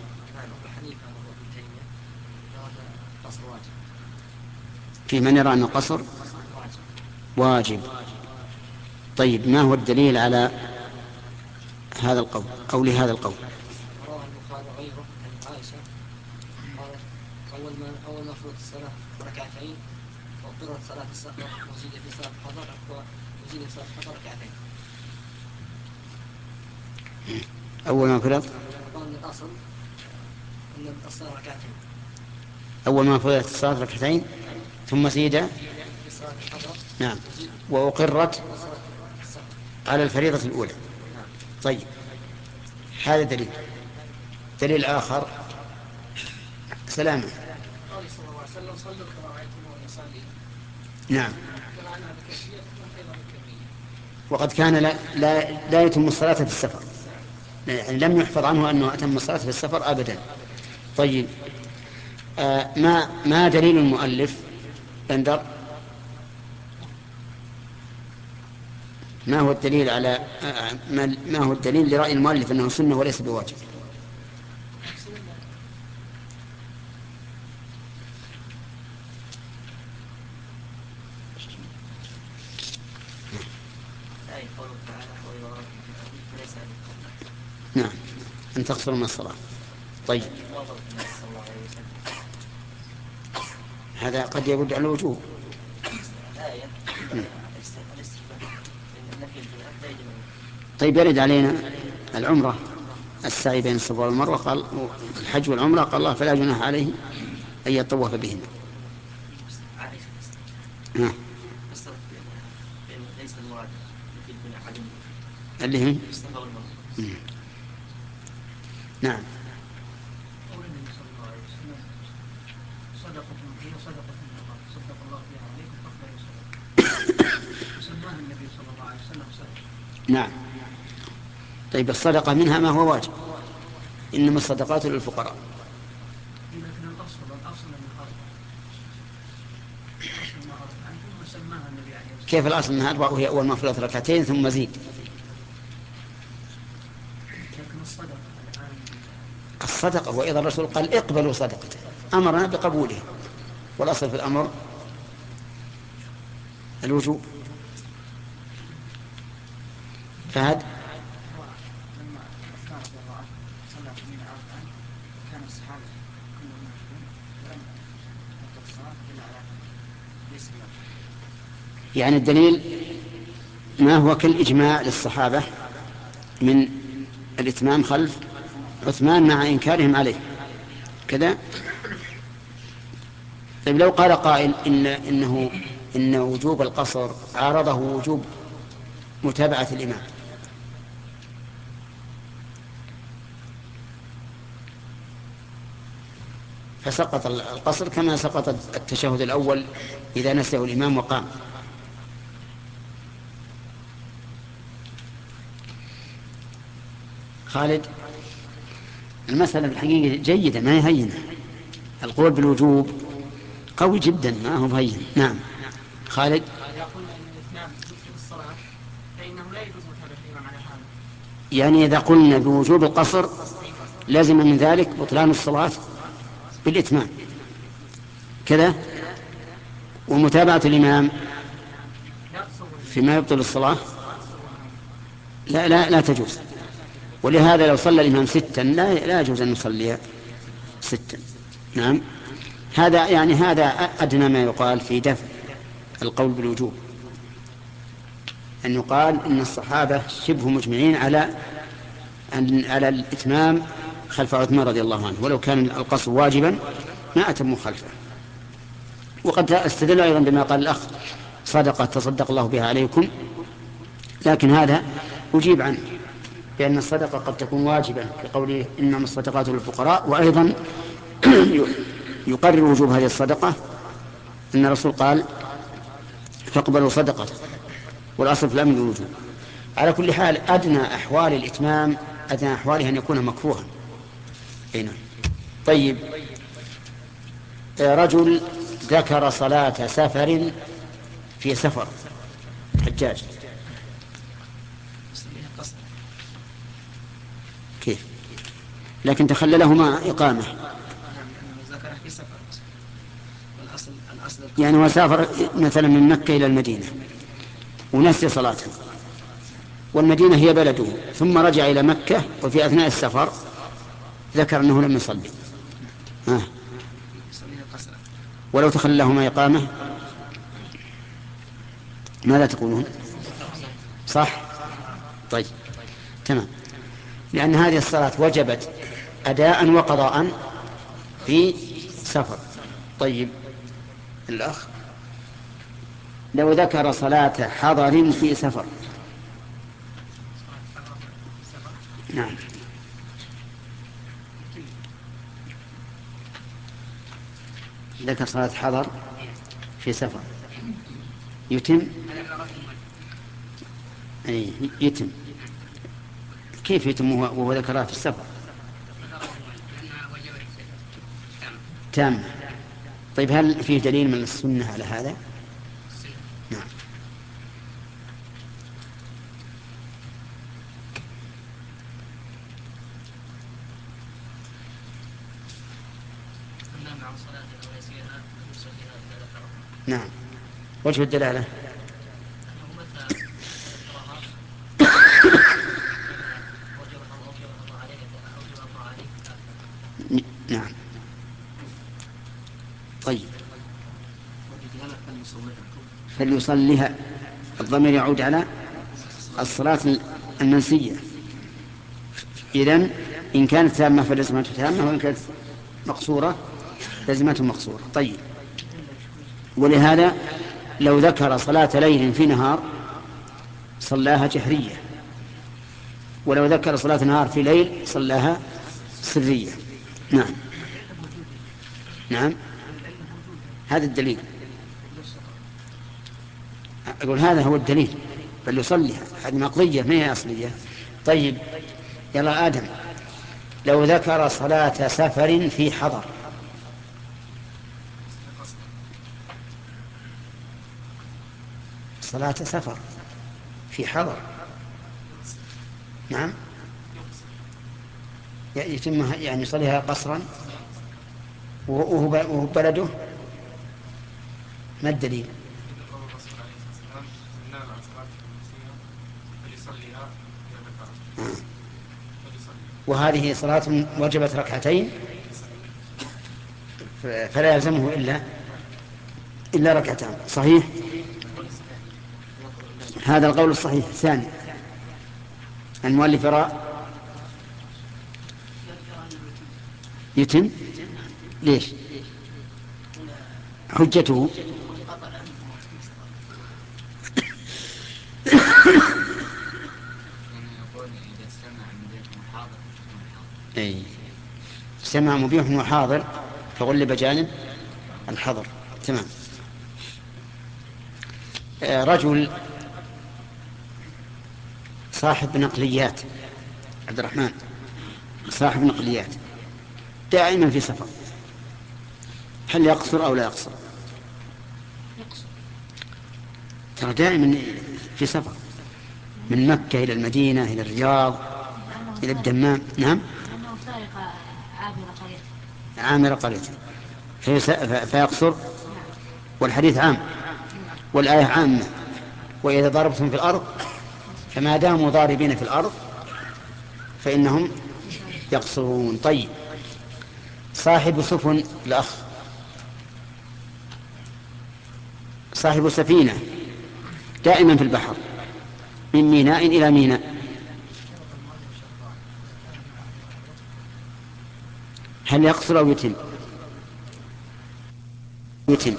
في من يرى أن القصر واجب. طيب ما هو الدليل على هذا القول أو لهذا القول؟ رواه البخاري وغيره عن عائشة قالت أول ما أول ما فرضت الصلاة ركعتين وقررت صلاة السفر وزيد في صلاة الحضر وزيد في صلاة الحضر ركعتين. أول ما فرض قال الأصل أن الصلاة ركعتين. أول ما فرضت الصلاة ركعتين ثم زيد في صلاة الحضر. نعم. وأقرت على الفريضة الأولى. طيب هذا دليل. دليل آخر سلامة. قال صلى الله عليه وسلم صلوا كما رأيتموني أصلي. نعم. كما أنها بكيفية أيضا بكمية. وقد كان لا, لا, لا يتم الصلاة في السفر، يعني لم يحفظ عنه أنه أتم الصلاة في السفر أبدا. طيب آه ما ما دليل المؤلف بندر؟ ما هو الدليل على آه ما, ما هو الدليل لرأي المؤلف أنه سنة وليس بواجب؟ نعم أن تقصر من الصلاة. طيب هذا قد يرد على الوجوب. طيب يرد علينا العمرة السعي بين الصفا والمروة، قال الحج والعمرة قال الله فلا جناح عليه أن يطوف بهن. نعم. اللي هم نعم. قول النبي صلى الله عليه وسلم صدقة هي صدقة الله صدق الله فيها عليكم أفضل صدقة سماها النبي صلى الله عليه وسلم صدقة. نعم. طيب الصدقة منها ما هو واجب، إنما الصدقات للفقراء. لكن الأصل الأصل أنها أربعة. الأصل أنها أربعة ثم سماها النبي عليه الصلاة كيف الأصل أنها أربعة وهي أول ما فرضت ركعتين ثم زيد؟ لكن الصدقة الآن الصدقة وإذا الرسول قال اقبلوا صدقته أمرنا بقبوله، والأصل في الأمر الوجوب. فهد لما عثمان رضي الله عنه صلى في الميناء أربعا كان الصحابة كلهم يشهدون ولم يقطع الصلاة إلا على ليس له. يعني الدليل ما هو كالإجماع للصحابة من الإتمام خلف عثمان مع إنكارهم عليه كذا. طيب لو قال قائل إن إنه إن وجوب القصر عارضه وجوب متابعة الإمام، فسقط القصر كما سقط التشهد الأول إذا نسيه الإمام وقام. خالد المسألة الحقيقة جيدة ما هي هينة، القول بالوجوب قوي جدا ما هو هين. نعم خالد. الصلاة فإنه لا يجوز متابعة الإمام على هذا. يعني إذا قلنا بوجوب القصر لازم من ذلك بطلان الصلاة بالإتمام كذا، ومتابعة الإمام فيما يبطل الصلاة لا لا لا تجوز. ولهذا لو صلى الإمام ستا لا لا يجوز أن نصلي ستا. نعم، هذا يعني هذا أدنى ما يقال في دفع القول بالوجوب، أن يقال إن الصحابة شبه مجمعين على أن على الإتمام خلف عثمان رضي الله عنه، ولو كان القصر واجبا ما أتموا خلفه. وقد استدل أيضا بما قال الأخ صدقة تصدق الله بها عليكم، لكن هذا أجيب عنه بأن الصدقة قد تكون واجبا كقوله إنما الصدقات للفقراء، وأيضا يقرر وجوب هذه الصدقة أن الرسول قال فاقبلوا صدقة، والأصل في الأمر الوجوب. على كل حال أدنى أحوال الإتمام أدنى أحواله أن يكون مكروها. هنا طيب، رجل ذكر صلاة سفر في سفر حجاج كيف، لكن تخللهما إقامة يعني وسافر مثلا من مكة إلى المدينة ونسي صلاته، والمدينة هي بلده، ثم رجع إلى مكة وفي أثناء السفر ذكر أنه لم يصلي آه. ولو تخللهما إقامة ماذا تقولون؟ صح؟ طيب تمام، لأن هذه الصلاة وجبت أداء وقضاء في سفر. طيب الأخ لو ذكر صلاة حضر في سفر. نعم، ذكر صلاة حضر في سفر يتم أي يتم كيف يتم وهو ذكرها في السفر تام. طيب هل فيه دليل من السنة على هذا؟ نعم. نعم، وجه الدلالة نعم. طيب فليصليها، الضمير يعود على الصلاة المنسية. إذن إن كانت تامة فلزمته تامة، وإن كانت مقصورة لزمته مقصورة. طيب، ولهذا لو ذكر صلاة ليل في نهار صلاها جهرية، ولو ذكر صلاة نهار في ليل صلاها سرية. نعم نعم، هذا الدليل. أقول هذا هو الدليل، بل يصليها، هذه مقضية ما هي أصلية. طيب يلا آدم، لو ذكر صلاة سفر في حضر صلاة سفر في حضر نعم يتم يعني يصليها قصرا وهو بلده، ما الدليل؟ وهذه صلاة وجبت ركعتين فلا يلزمه إلا إلا ركعتان. صحيح، هذا القول الصحيح. ثاني المؤلف يرى يتم. ليش؟ حجته أي سمع مبيح وحاضر فغلب جانب الحضر. تمام. رجل صاحب نقليات، عبد الرحمن صاحب نقليات دائما في سفر، هل يقصر أو لا يقصر؟ ترى دائما في سفر من مكة إلى المدينة إلى الرياض إلى الدمام. نعم لأنه سارق عابر قرية عامر قريته فيقصر، والحديث عام والآية عامة. وإذا ضربتم في الأرض فما داموا ضاربين في الأرض فإنهم يقصرون. طيب صاحب سفن الأخ صاحب سفينة دائما في البحر من ميناء إلى ميناء، هل يقصر أو يتم؟ يتم.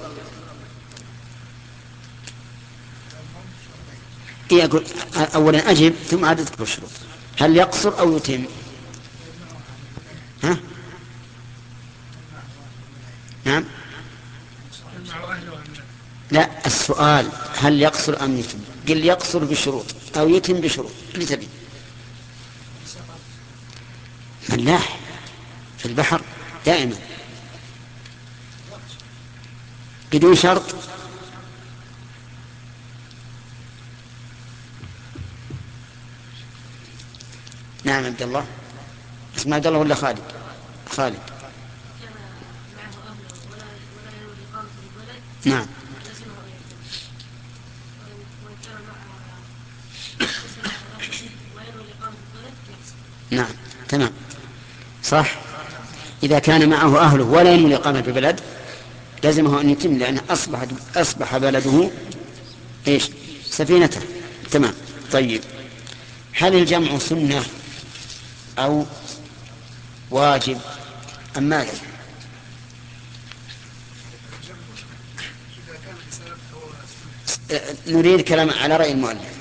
يقول أولا أجب ثم عاد تذكر الشروط. هل يقصر أو يتم؟ ها؟ نعم. لا، السؤال هل يقصر أم يتم؟ قل يقصر بشروط أو يتم بشروط اللي تبي. ملاح في البحر دائما بدون شرط. نعم عبد الله. اسمه عبد الله ولا خالد؟ خالد. نعم نعم تمام صح. إذا كان معه أهله ولا ينوي الإقامة في بلد لازمه أن يتم، لأنه أصبح, أصبح بلده إيش؟ سفينته. تمام. طيب هل الجمع سنة أو واجب أم ماذا؟ نريد كلام على رأي المؤلف.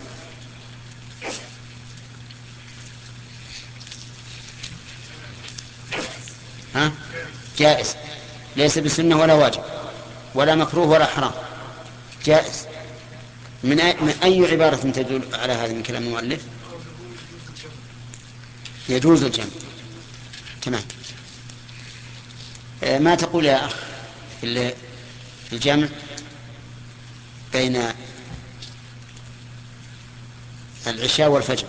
ها؟ جائز، ليس بسنة ولا واجب ولا مكروه ولا حرام، جائز. من أي, من أي عبارة تدل على هذا من كلام المؤلف؟ يجوز الجمع. تمام. ما تقول يا أخ في الجمع بين العشاء والفجر؟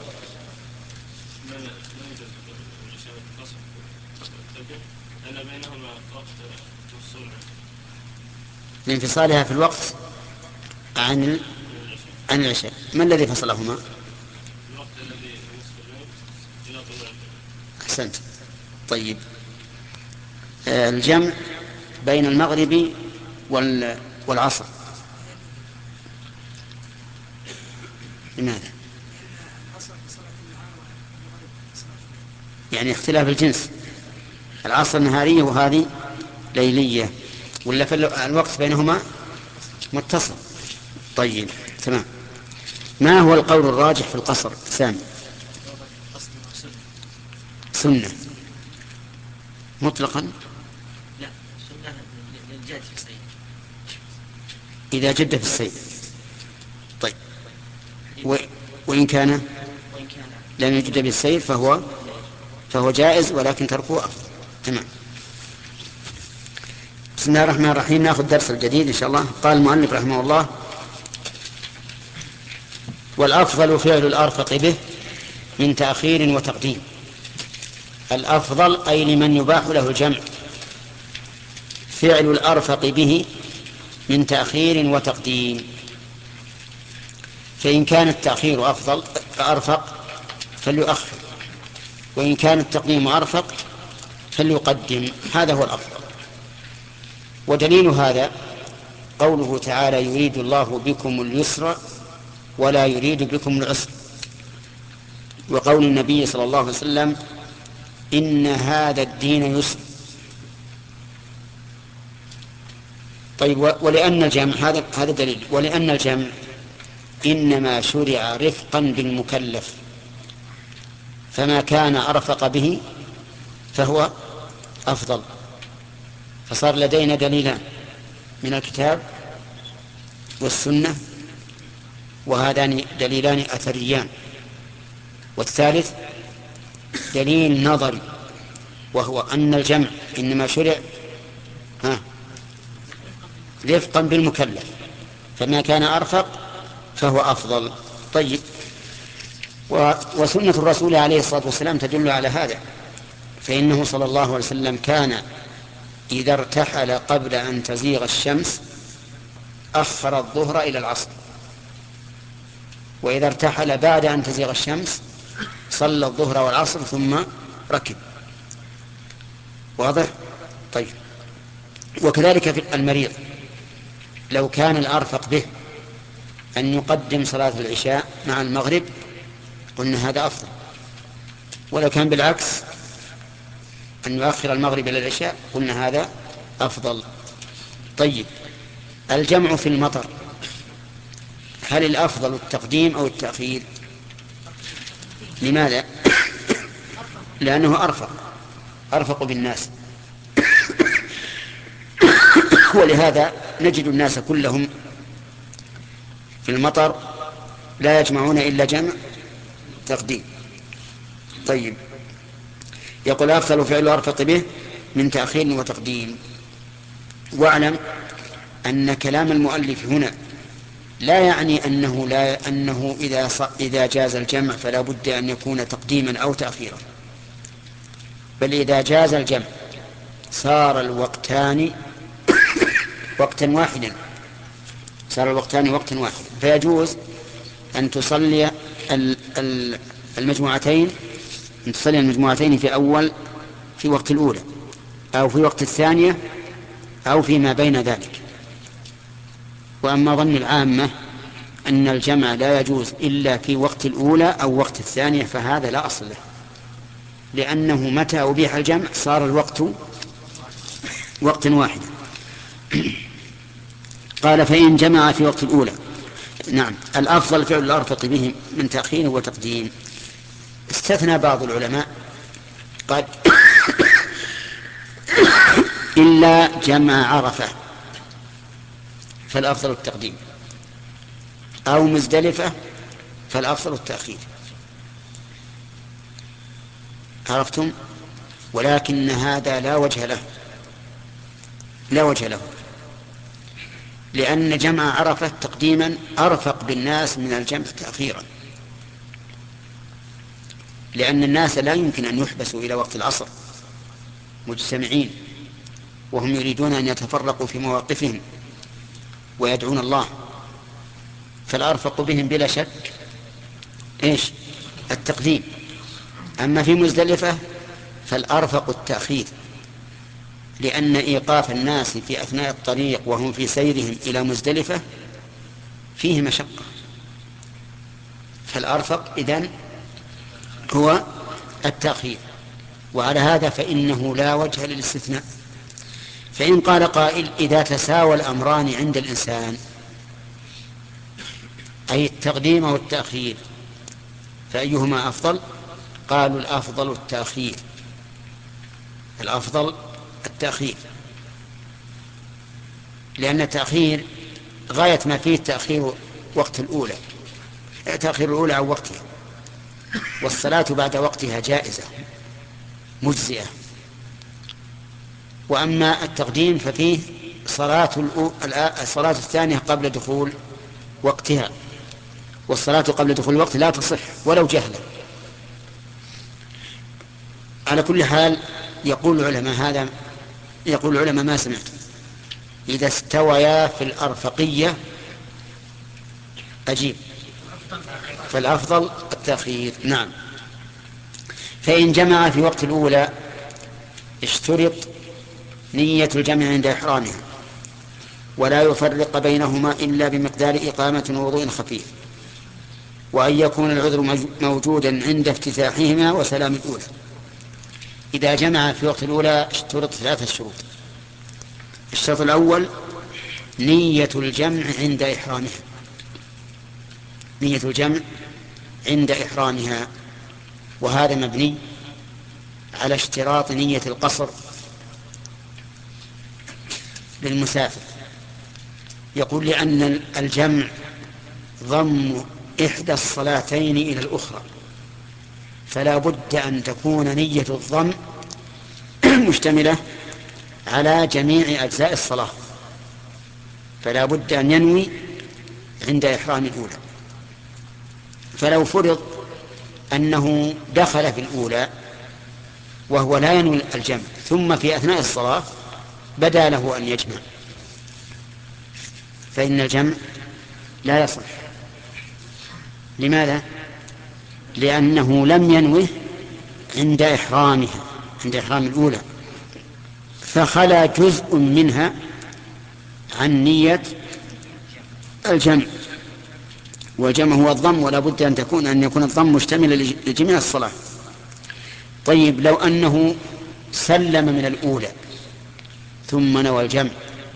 لانفصالها في الوقت عن عن العشاء. ما الذي فصلهما؟ الوقت الذي إلى طلوع. أحسنت. طيب آه الجمع بين المغرب وال... والعصر لماذا؟ يعني اختلاف الجنس، العصر نهارية وهذه ليلية، ولا في الوقت بينهما متصل. طيب تمام. ما هو القول الراجح في القصر سامي؟ سنة مطلقا؟ لا، سنة للجاد في السيد إذا جد في السيد. طيب و... وإن كان وإن كان لم يجد بالسير فهو فهو جائز، ولكن تركه أفضل. تمام. بسم الله الرحمن الرحيم. نأخذ درس الجديد إن شاء الله. قال المؤلف رحمه الله: والأفضل فعل الأرفق به من تأخير وتقديم. الأفضل أي لمن يباح له الجمع فعل الأرفق به من تأخير وتقديم. فإن كان التأخير أفضل أرفق فليؤخر، وإن كان التقديم أرفق فليقدم. هذا هو الأفضل. ودليل هذا قوله تعالى: يريد الله بكم اليسر ولا يريد بكم العسر. وقول النبي صلى الله عليه وسلم: إن هذا الدين يسر. طيب ولأن الجمع هذا هذا دليل. ولأن الجمع إنما شرع رفقا بالمكلف، فما كان أرفق به فهو أفضل. فصار لدينا دليلان من الكتاب والسنة، وهذان دليلان أثريان. والثالث دليل نظري، وهو أن الجمع إنما شرع ها رفقا بالمكلف، فما كان أرفق فهو أفضل. طيب. وسنة الرسول عليه الصلاة والسلام تدل على هذا، فإنه صلى الله عليه وسلم كان إذا ارتحل قبل أن تزيغ الشمس أخر الظهر إلى العصر، وإذا ارتحل بعد أن تزيغ الشمس صلى الظهر والعصر ثم ركب. واضح؟ طيب. وكذلك في المريض لو كان الأرفق به أن يقدم صلاة العشاء مع المغرب قلنا هذا أفضل، ولو كان بالعكس أن يؤخر المغرب إلى العشاء قلنا هذا أفضل. طيب. الجمع في المطر هل الأفضل التقديم أو التأخير؟ لماذا؟ لأنه أرفق أرفق بالناس ولهذا نجد الناس كلهم في المطر لا يجمعون إلا جمع تقديم. طيب. يقول أفضل فعل أرفق به من تأخير وتقديم. واعلم أن كلام المؤلف هنا لا يعني أنه, لا أنه إذا, إذا جاز الجمع فلا بد أن يكون تقديما أو تأخيرا، بل إذا جاز الجمع صار الوقتان وقتا واحدا صار الوقتان وقتا واحدا فيجوز أن تصلي المجموعتين أن تصلي المجموعتين في أول في وقت الأولى أو في وقت الثانية أو فيما بين ذلك. وأما ظن العامة أن الجمع لا يجوز إلا في وقت الأولى أو وقت الثانية فهذا لا أصل له، لأنه متى أبيح الجمع صار الوقت وقت واحد. قال فإن جمع في وقت الأولى. نعم. الأفضل فعل الأرفق به من تأخير وتقديم. استثنى بعض العلماء قال إلا جمع عرفة فالأفضل التقديم، أو مزدلفة فالأفضل التأخير. عرفتم؟ ولكن هذا لا وجه له لا وجه له لأن جمع عرفة تقديما أرفق بالناس من الجمع تأخيرا، لأن الناس لا يمكن أن يحبسوا إلى وقت العصر مجتمعين وهم يريدون أن يتفرقوا في مواقفهم ويدعون الله، فالأرفق بهم بلا شك إيش؟ التقديم. أما في مزدلفة فالأرفق التأخير، لأن إيقاف الناس في أثناء الطريق وهم في سيرهم إلى مزدلفة فيه مشقة، فالأرفق إذن هو التأخير. وعلى هذا فإنه لا وجه للاستثناء. فإن قال قائل إذا تساوى الأمران عند الإنسان أي التقديم والتأخير فأيهما أفضل؟ قالوا الأفضل التأخير الأفضل التأخير لأن التأخير غاية ما فيه تأخير وقت الأولى تأخير الأولى عن وقتها، والصلاة بعد وقتها جائزة مجزئة. وأما التقديم ففيه صلاة الصلاة الثانية قبل دخول وقتها، والصلاة قبل دخول الوقت لا تصح ولو جهلا. على كل حال يقول العلماء هذا يقول العلماء ما سمعت إذا استويا في الأرفقية أجيب فالأفضل التأخير. نعم. فإن جمع في وقت الأولى اشترط نية الجمع عند إحرامها، ولا يفرق بينهما إلا بمقدار إقامة ووضوء خفيف، وأن يكون العذر موجودا عند افتتاحهما وسلام الأولى. إذا جمع في وقت الأولى اشترط ثلاثة شروط. الشرط الأول نية الجمع عند إحرامها نية الجمع عند إحرامها وهذا مبني على اشتراط نية القصر للمسافر. يقول لأن الجمع ضم إحدى الصلاتين إلى الأخرى، فلا بد أن تكون نية الضم مشتملة على جميع أجزاء الصلاة، فلا بد أن ينوي عند إحرام الأولى فلو فرض أنه دخل في الأولى وهو لا ينوي الجمع، ثم في أثناء الصلاة بدا له أن يجمع، فإن الجمع لا يصح. لماذا؟ لأنه لم ينوه عند إحرامها، عند إحرام الأولى، فخلا جزء منها عن نية الجمع، والجمع هو الضم، ولا بد أن تكون أن يكون الضم مشتملا لجميع الصلاة. طيب لو أنه سلم من الأولى ثم نوى الجمع،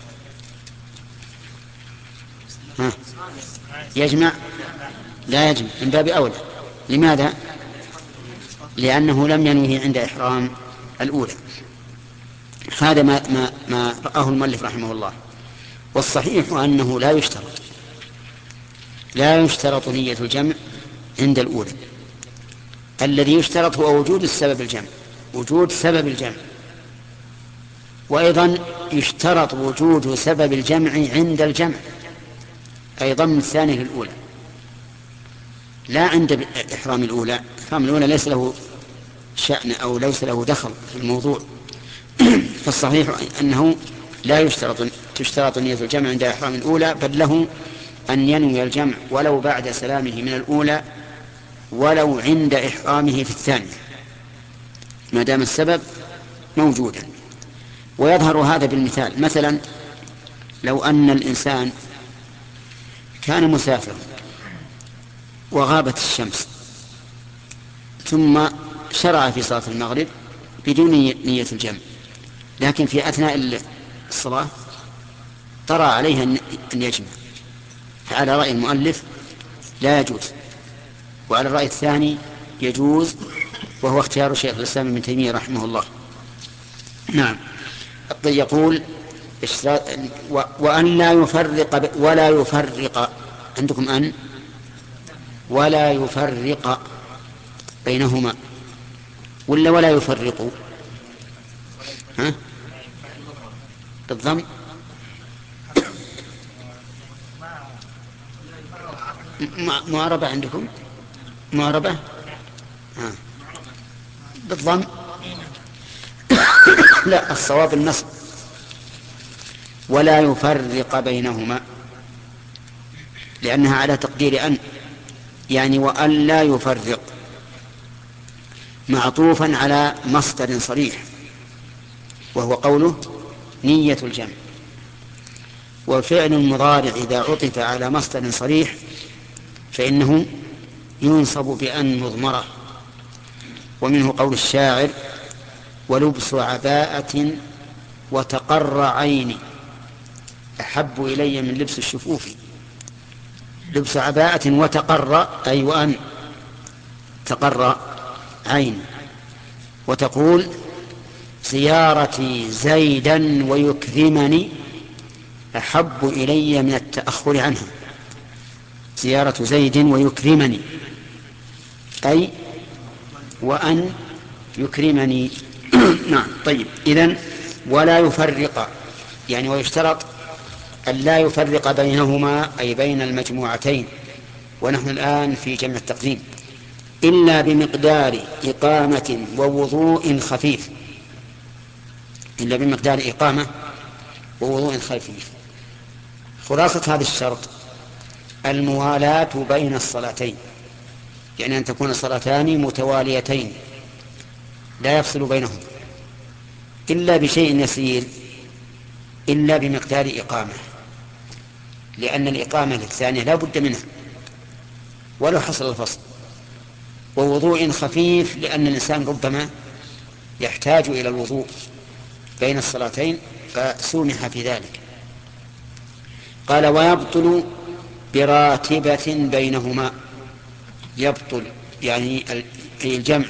ها يجمع؟ لا يجمع، من باب أولى. لماذا؟ لأنه لم ينوه عند إحرام الأولى. هذا ما, ما, ما رآه المؤلف رحمه الله. والصحيح أنه لا يشترط لا يشترط نية الجمع عند الأولى. الذي يشترط هو وجود السبب الجمع، وجود سبب الجمع. وأيضا يشترط وجود سبب الجمع عند الجمع، أي ضم الثاني للأولى، لا عند إحرام الأولى. إحرام الأولى ليس له شأن أو ليس له دخل في الموضوع. فالصحيح أنه لا يشترط تشترط نية الجمع عند إحرام الأولى، بل له أن ينوي الجمع ولو بعد سلامه من الأولى، ولو عند إحرامه في الثانية، ما دام السبب موجودا. ويظهر هذا بالمثال. مثلا لو أن الإنسان كان مسافرا وغابت الشمس، ثم شرع في صلاة المغرب بدون نية الجمع، لكن في أثناء الصلاة طرأ عليه أن يجمع، فعلى رأي المؤلف لا يجوز، وعلى الرأي الثاني يجوز، وهو اختيار شيخ الإسلام ابن تيمية رحمه الله. نعم. يقول وأن لا يفرق ولا يفرق عندكم أن ولا يفرق بينهما ولا ولا يفرق ها بالضم معربة عندكم معربة ها بالضم لا، الصواب النصب. ولا يفرق بينهما، لأنها على تقدير أن، يعني وأن لا يفرق معطوفا على مصدر صريح وهو قوله نية الجمع. وفعل المضارع إذا عطف على مصدر صريح فإنه ينصب بأن مضمرة. ومنه قول الشاعر ولبس عباءة وتقر عيني أحب إلي من لبس الشفوف. لبس عباءة وتقر أي وأن تقر عين. وتقول زيارتي زيدا ويكرمني أحب إلي من التأخر عنها. زيارة زيد ويكرمني أي وأن يكرمني. نعم. طيب، إذن ولا يفرق، يعني ويشترط أن لا يفرق بينهما أي بين المجموعتين، ونحن الآن في جمع التقديم، إلا بمقدار إقامة ووضوء خفيف. إلا بمقدار إقامة ووضوء خفيف. خلاصة هذا الشرط الموالاة بين الصلاتين، يعني أن تكون الصلاتان متواليتين لا يفصل بينهم إلا بشيء يسير، إلا بمقدار إقامة، لأن الإقامة الثانية لا بد منها ولو حصل الفصل. ووضوء خفيف لأن الإنسان ربما يحتاج إلى الوضوء بين الصلاتين فسمح في ذلك. قال ويبطل براتبة بينهما. يبطل يعني الجمع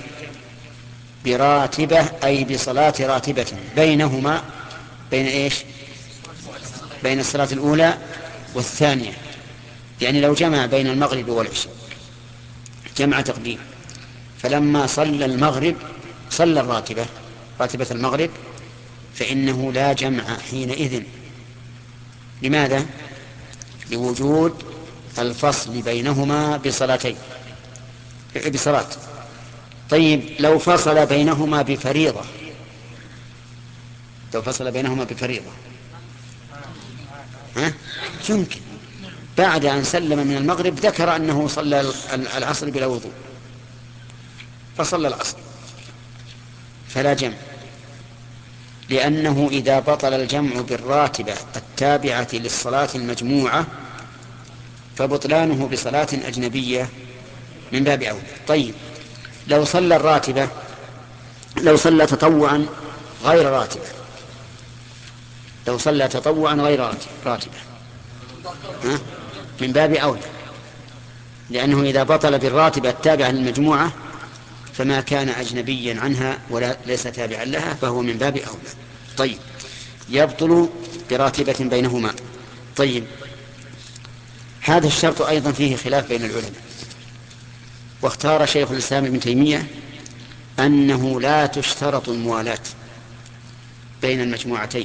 براتبة أي بصلاة راتبة بينهما، بين إيش؟ بين الصلاة الأولى والثانية. يعني لو جمع بين المغرب والعشاء جمع تقديم، فلما صلى المغرب صلى الراتبة راتبة المغرب، فإنه لا جمع حينئذ. لماذا؟ لوجود الفصل بينهما بصلاتين. بصلاة. طيب لو فصل بينهما بفريضة، لو فصل بينهما بفريضة ها؟ يمكن بعد أن سلم من المغرب ذكر أنه صلى العصر بلا وضوء فصلى العصر فلا جمع، لأنه إذا بطل الجمع بالراتبة التابعة للصلاة المجموعة فبطلانه بصلاة أجنبية من باب أولى. طيب لو صلى الراتبة، لو صلى تطوعا غير راتبة، لو صلى تطوعا غير راتبة ها؟ من باب أولى، لأنه إذا بطل بالراتبة التابعة للمجموعة فما كان أجنبيا عنها ولا ليس تابعا لها فهو من باب أولى. طيب يبطل براتبة بينهما. طيب هذا الشرط أيضا فيه خلاف بين العلماء، واختار شيخ الإسلام ابن تيمية أنه لا تشترط الموالاة بين المجموعتين،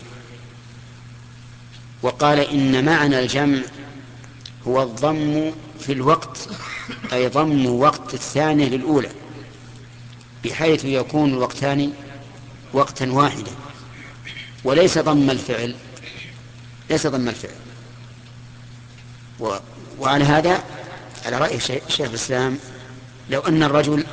وقال إن معنى الجمع هو الضم في الوقت، أي ضم وقت الثانية للأولى بحيث يكون الوقتان وقتا واحدا، وليس ضم الفعل، ليس ضم الفعل. و... وعلى هذا على رأي شيخ الإسلام لو أن الرجل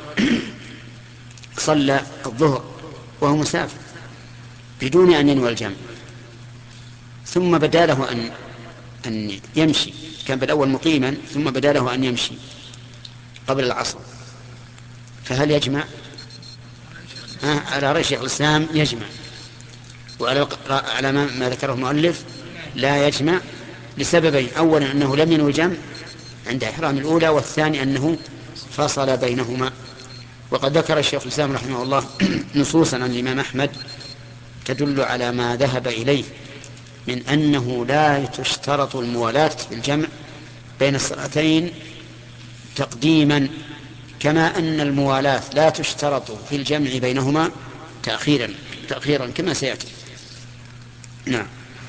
صلى الظهر وهو مسافر بدون أن ينوي الجمع ثم بدا له أن أن يمشي، كان بالأول مقيما ثم بدا له أن يمشي قبل العصر، فهل يجمع؟ ها على رأي شيخ الإسلام يجمع، وعلى على ما ذكره المؤلف لا يجمع لسببين: أولا أنه لم ينوي الجمع عند إحرام الأولى، والثاني أنه فصل بينهما. وقد ذكر الشيخ الإسلام رحمه الله نصوصا عن الإمام أحمد تدل على ما ذهب إليه من أنه لا تشترط الموالاة في الجمع بين الصلاتين تقديما، كما أن الموالاة لا تشترط في الجمع بينهما تأخيرا تأخيرا كما سيأتي. نعم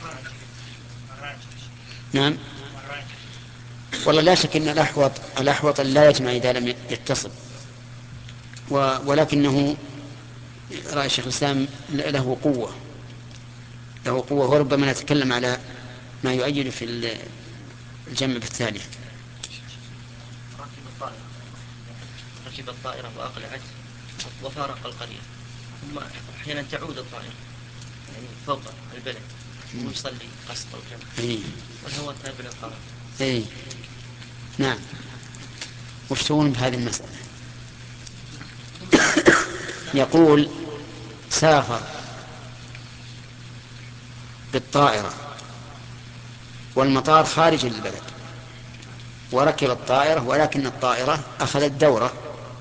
نعم والله لا شك أن الأحوط الأحوط لا يجمع إذا لم يتصل، ولكنه رأي الشيخ الإسلام له قوة له قوة وربما نتكلم على ما يؤيد في الجمع بالثانية. ركب الطائرة وأقلعت وفارق القرية، ثم أحيانا تعود الطائرة يعني فوق البلد ويصلي قصد الجمع والهواء تابع للقرار. اي نعم. وش تقولون بهذه المسألة؟ يقول سافر بالطائرة والمطار خارج البلد وركب الطائرة، ولكن الطائرة أخذت دورة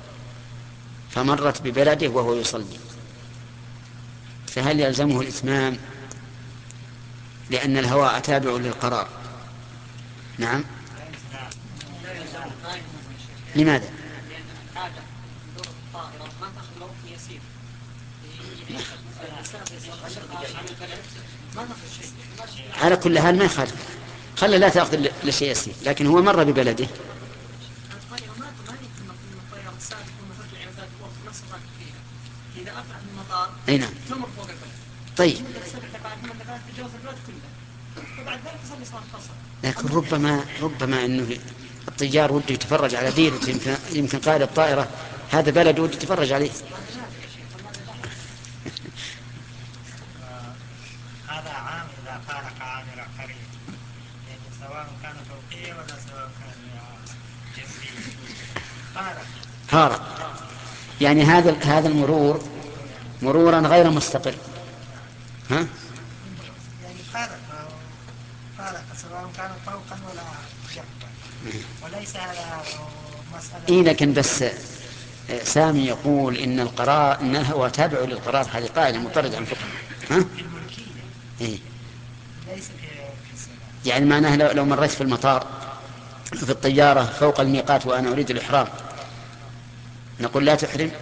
فمرت ببلده وهو يصلي، فهل يلزمه الإتمام لأن الهواء تابع للقرار؟ نعم. لماذا؟ على كل حال ما يخالف، خلى لا تأخذ لشيء يسير، لكن هو مر ببلده. أي نعم. طيب لكن ربما ربما انه الطيار وده يتفرج على ديره، يمكن يمكن قائد الطائره هذا بلد وده يتفرج عليه. هذا عام اذا فارق عامر قريب، يعني سواء كان فوقيه ولا سواء كان جنبيه فارق فارق يعني هذا هذا المرور مرورا غير مستقر. ها؟ يعني فارق فارق سواء كان فوقا ولا جنبا، وليس هذا مسألة. إيه لكن بس سامي يقول إن القرار إن الهواء تابع للقرار، هذه قاعدة مطردة عن فقه. ها؟ الملكية. إيه. ليس في السماء. يعني معناه لو, لو مريت في المطار في الطيارة فوق الميقات وأنا أريد الإحرام نقول لا تحرم؟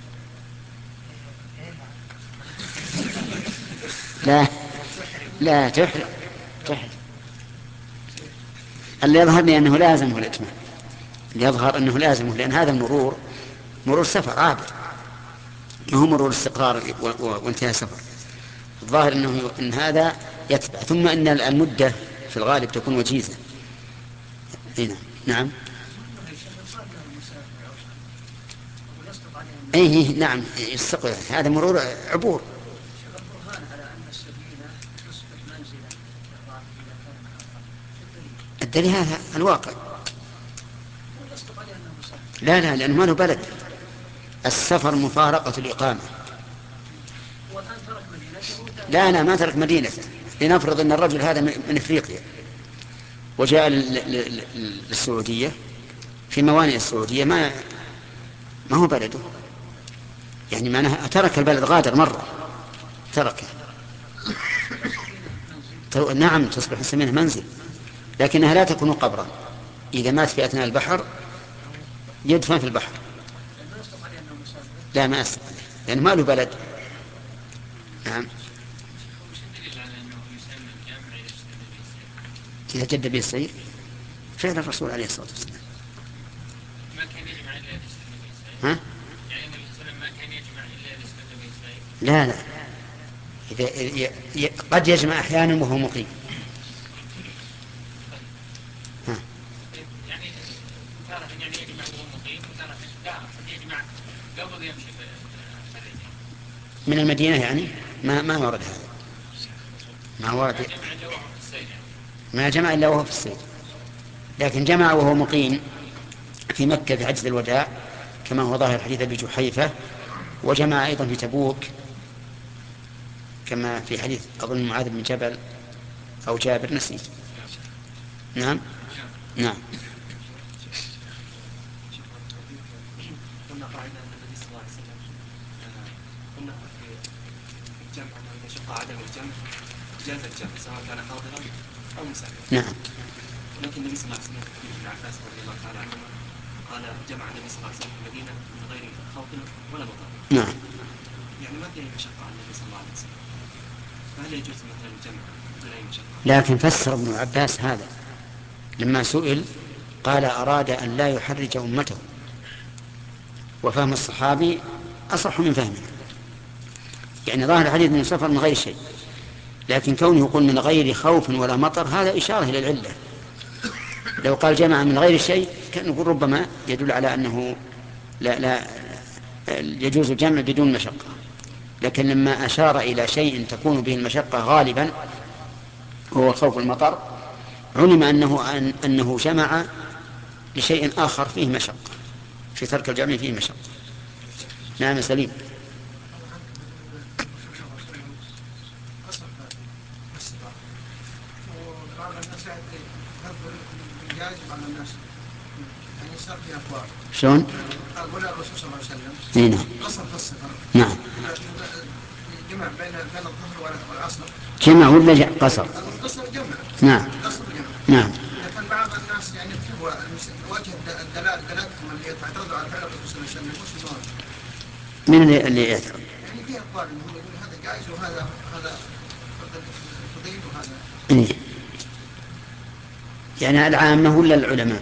لا لا تحرم تحرم. اللي يظهر لي أنه لازم هو الإتمام، يظهر أنه لازم، لأن هذا المرور مرور سفر عابر، ما هو مرور استقرار وانتهاء سفر. الظاهر أنه إن هذا يتبع، ثم أن المدة في الغالب تكون وجيزة. هنا نعم ايه نعم يستقر، هذا مرور عبور. الدليل هذا الواقع. لا لا لأنه ما له بلد، السفر مفارقة الإقامة. لا أنا ما ترك مدينته. لنفرض أن الرجل هذا من إفريقيا وجاء للسعودية في موانئ السعودية، ما ما هو بلده، يعني معناها ترك البلد، غادر مرة تركه. نعم تصبح السفينة منزل، لكنها لا تكون قبرا. إذا مات في أثناء البحر يدفن في البحر. لا ما أستطيع لأنه ما له بلد. نعم إذا جد به السير فعل الرسول عليه الصلاة والسلام. ما كان يجمع إلا للسير. ها؟ يعني النبي صلى الله عليه وسلم ما كان يجمع إلا للسير. لا لا إذا ي... ي... قد يجمع أحيانا وهو مقيم. ها. يعني تارة يعني يجمع وهو مقيم، وتارة لا يجمع قبل يمشي في من المدينة، يعني ما ما ورد هذا، ما ورد ما جمع إلا وهو في السير، لكن جمع وهو مقيم في مكة في حجة الوداع كما هو ظاهر حديث أبي جحيفة، وجمع أيضا في تبوك كما في حديث أظن معاذ بن جبل أو جابر نسيت. نعم نعم قلنا قاعدة أن النبي صلى الله عليه وسلم قلنا في الجمع أنه إذا شق عدم الجمع جاز الجمع سواء كان حاضرا أو مسافرا. نعم. ولكن النبي صلى الله عليه وسلم في ابن عباس رضي الله تعالى عنهما قال جمع النبي صلى الله عليه وسلم في المدينة من غير خوف ولا مطر. نعم. يعني ما فيه مشقة على النبي صلى الله عليه وسلم، فهل يجوز مثلا الجمع بدون أي مشقة؟ لكن فسر ابن عباس هذا لما سئل قال أراد أن لا يحرج أمته، وفهم الصحابي أصح من فهمه. يعني ظاهر الحديث من سفر من غير شيء، لكن كونه يقول من غير خوف ولا مطر هذا إشارة إلى العلة. لو قال جمع من غير شيء كان نقول ربما يدل على أنه لا, لا يجوز الجمع بدون مشقة، لكن لما أشار إلى شيء تكون به المشقة غالبا هو خوف المطر علم أنه, أن أنه جمع لشيء آخر فيه مشقة، في ترك الجمع فيه مشقة. نعم سليم. شلون؟ أقول الرسول صلى الله عليه وسلم نعم. قصر في السفر. نعم. جمع بين بين الظهر والعصر. جمع ولا قصر؟ قصر جمع. نعم. قصر جمع. نعم. لكن بعض الناس يعني هو وجه الدلالة دلالتهم اللي يعترضوا على فعل الرسول صلى الله عليه وسلم وش يسوون؟ من اللي اللي يعترض؟ يعني في أقوال إنهم يقولون هذا جائز وهذا هذا فضيل وهذا. إيه. يعني العامة ولا العلماء؟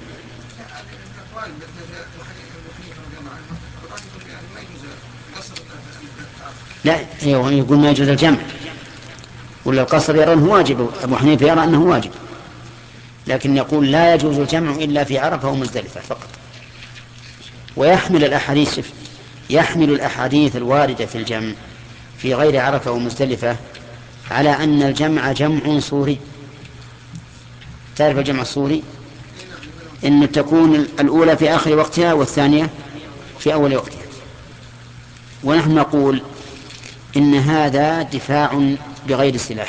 لا يقول ما يجوز الجمع، ولا القصر يرى أنه واجب. أبو حنيفة يرى أنه واجب، لكن يقول لا يجوز الجمع إلا في عرفة ومزدلفة فقط. ويحمل الأحاديث يحمل الأحاديث الواردة في الجمع في غير عرفة ومزدلفة على أن الجمع جمع صوري. تعرف الجمع الصوري؟ إن تكون الأولى في آخر وقتها والثانية في أول وقتها. ونحن نقول إن هذا دفاع بغير سلاح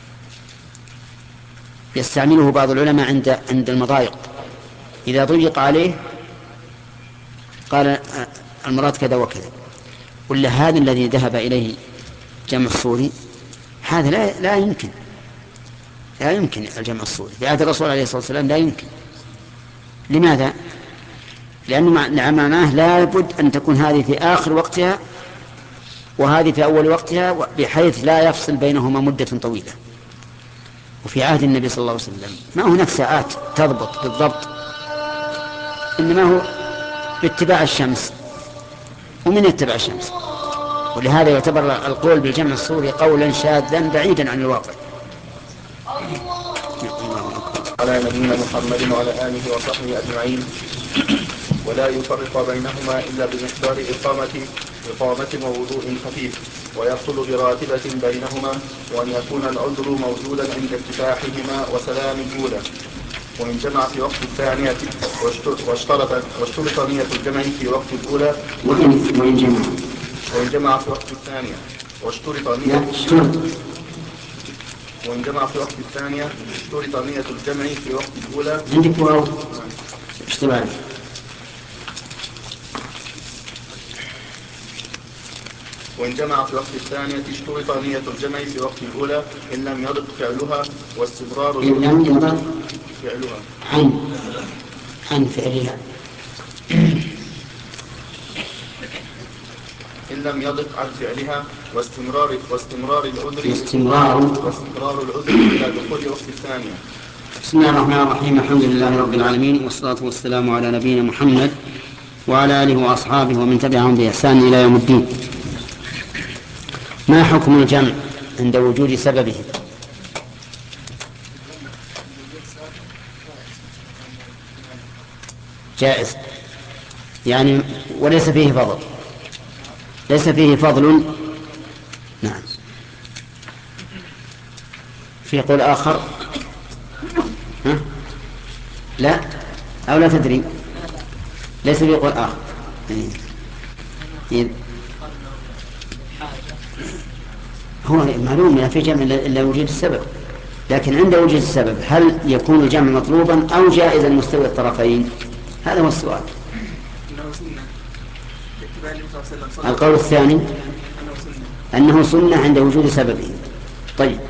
يستعمله بعض العلماء عند عند المضايق، إذا ضيق عليه قال المراد كذا وكذا. ولا هذا الذي ذهب إليه جمع الصوري هذا لا لا يمكن لا يمكن الجمع الصوري في عهد الرسول عليه الصلاة والسلام، لا يمكن. لماذا؟ لأنه معناه لا بد أن تكون هذه في آخر وقتها وهذه في أول وقتها، بحيث لا يفصل بينهما مدة طويلة. وفي عهد النبي صلى الله عليه وسلم ما هناك ساعات تضبط بالضبط إنما هو باتباع الشمس. ومن يتبع الشمس؟ ولهذا يعتبر القول بالجمع الصوري قولا شاذا بعيدا عن الواقع. على نبينا محمد وعلى آله وصحبه أجمعين. ولا يفرق بينهما إلا بمقدار إقامة إقامة ووضوء خفيف، ويحصل براتبة بينهما، وأن يكون العذر موجودا عند افتتاحهما وسلام الأولى. وإن جمع في وقت الثانية واشترط واشترط نية الجمع في وقت الأولى. وإن جمع وإن جمع في وقت الثانية واشترط نية وإن جمع في وقت الثانية اشترط نية الجمع في وقت الأولى. عندك واو اشتباه. وإن جمع في وقت الثانية اشترط نية الجمع في وقت الأولى إن لم يضق فعلها واستمرار إن لم يضق فعلها عن عن فعلها إن لم يضق عن فعلها واستمرار واستمرار العذر واستمرار واستمرار العذر إلى دخول وقت الثانية. بسم الله الرحمن الرحيم. الحمد لله رب العالمين، والصلاة والسلام على نبينا محمد وعلى آله وأصحابه ومن تبعهم بإحسان إلى يوم الدين. ما حكم الجمع عند وجود سببه؟ جائز يعني، وليس فيه فضل، ليس فيه فضل. نعم. في قول آخر؟ ها؟ لا أو لا تدري؟ ليس فيه قول آخر. إيه. هو معلوم لا في جمع إلا وجود السبب، لكن عند وجود السبب هل يكون الجمع مطلوبا أو جائزا مستوي الطرفين؟ هذا هو السؤال. القول الثاني أنه سنة عند وجود سببه. طيب.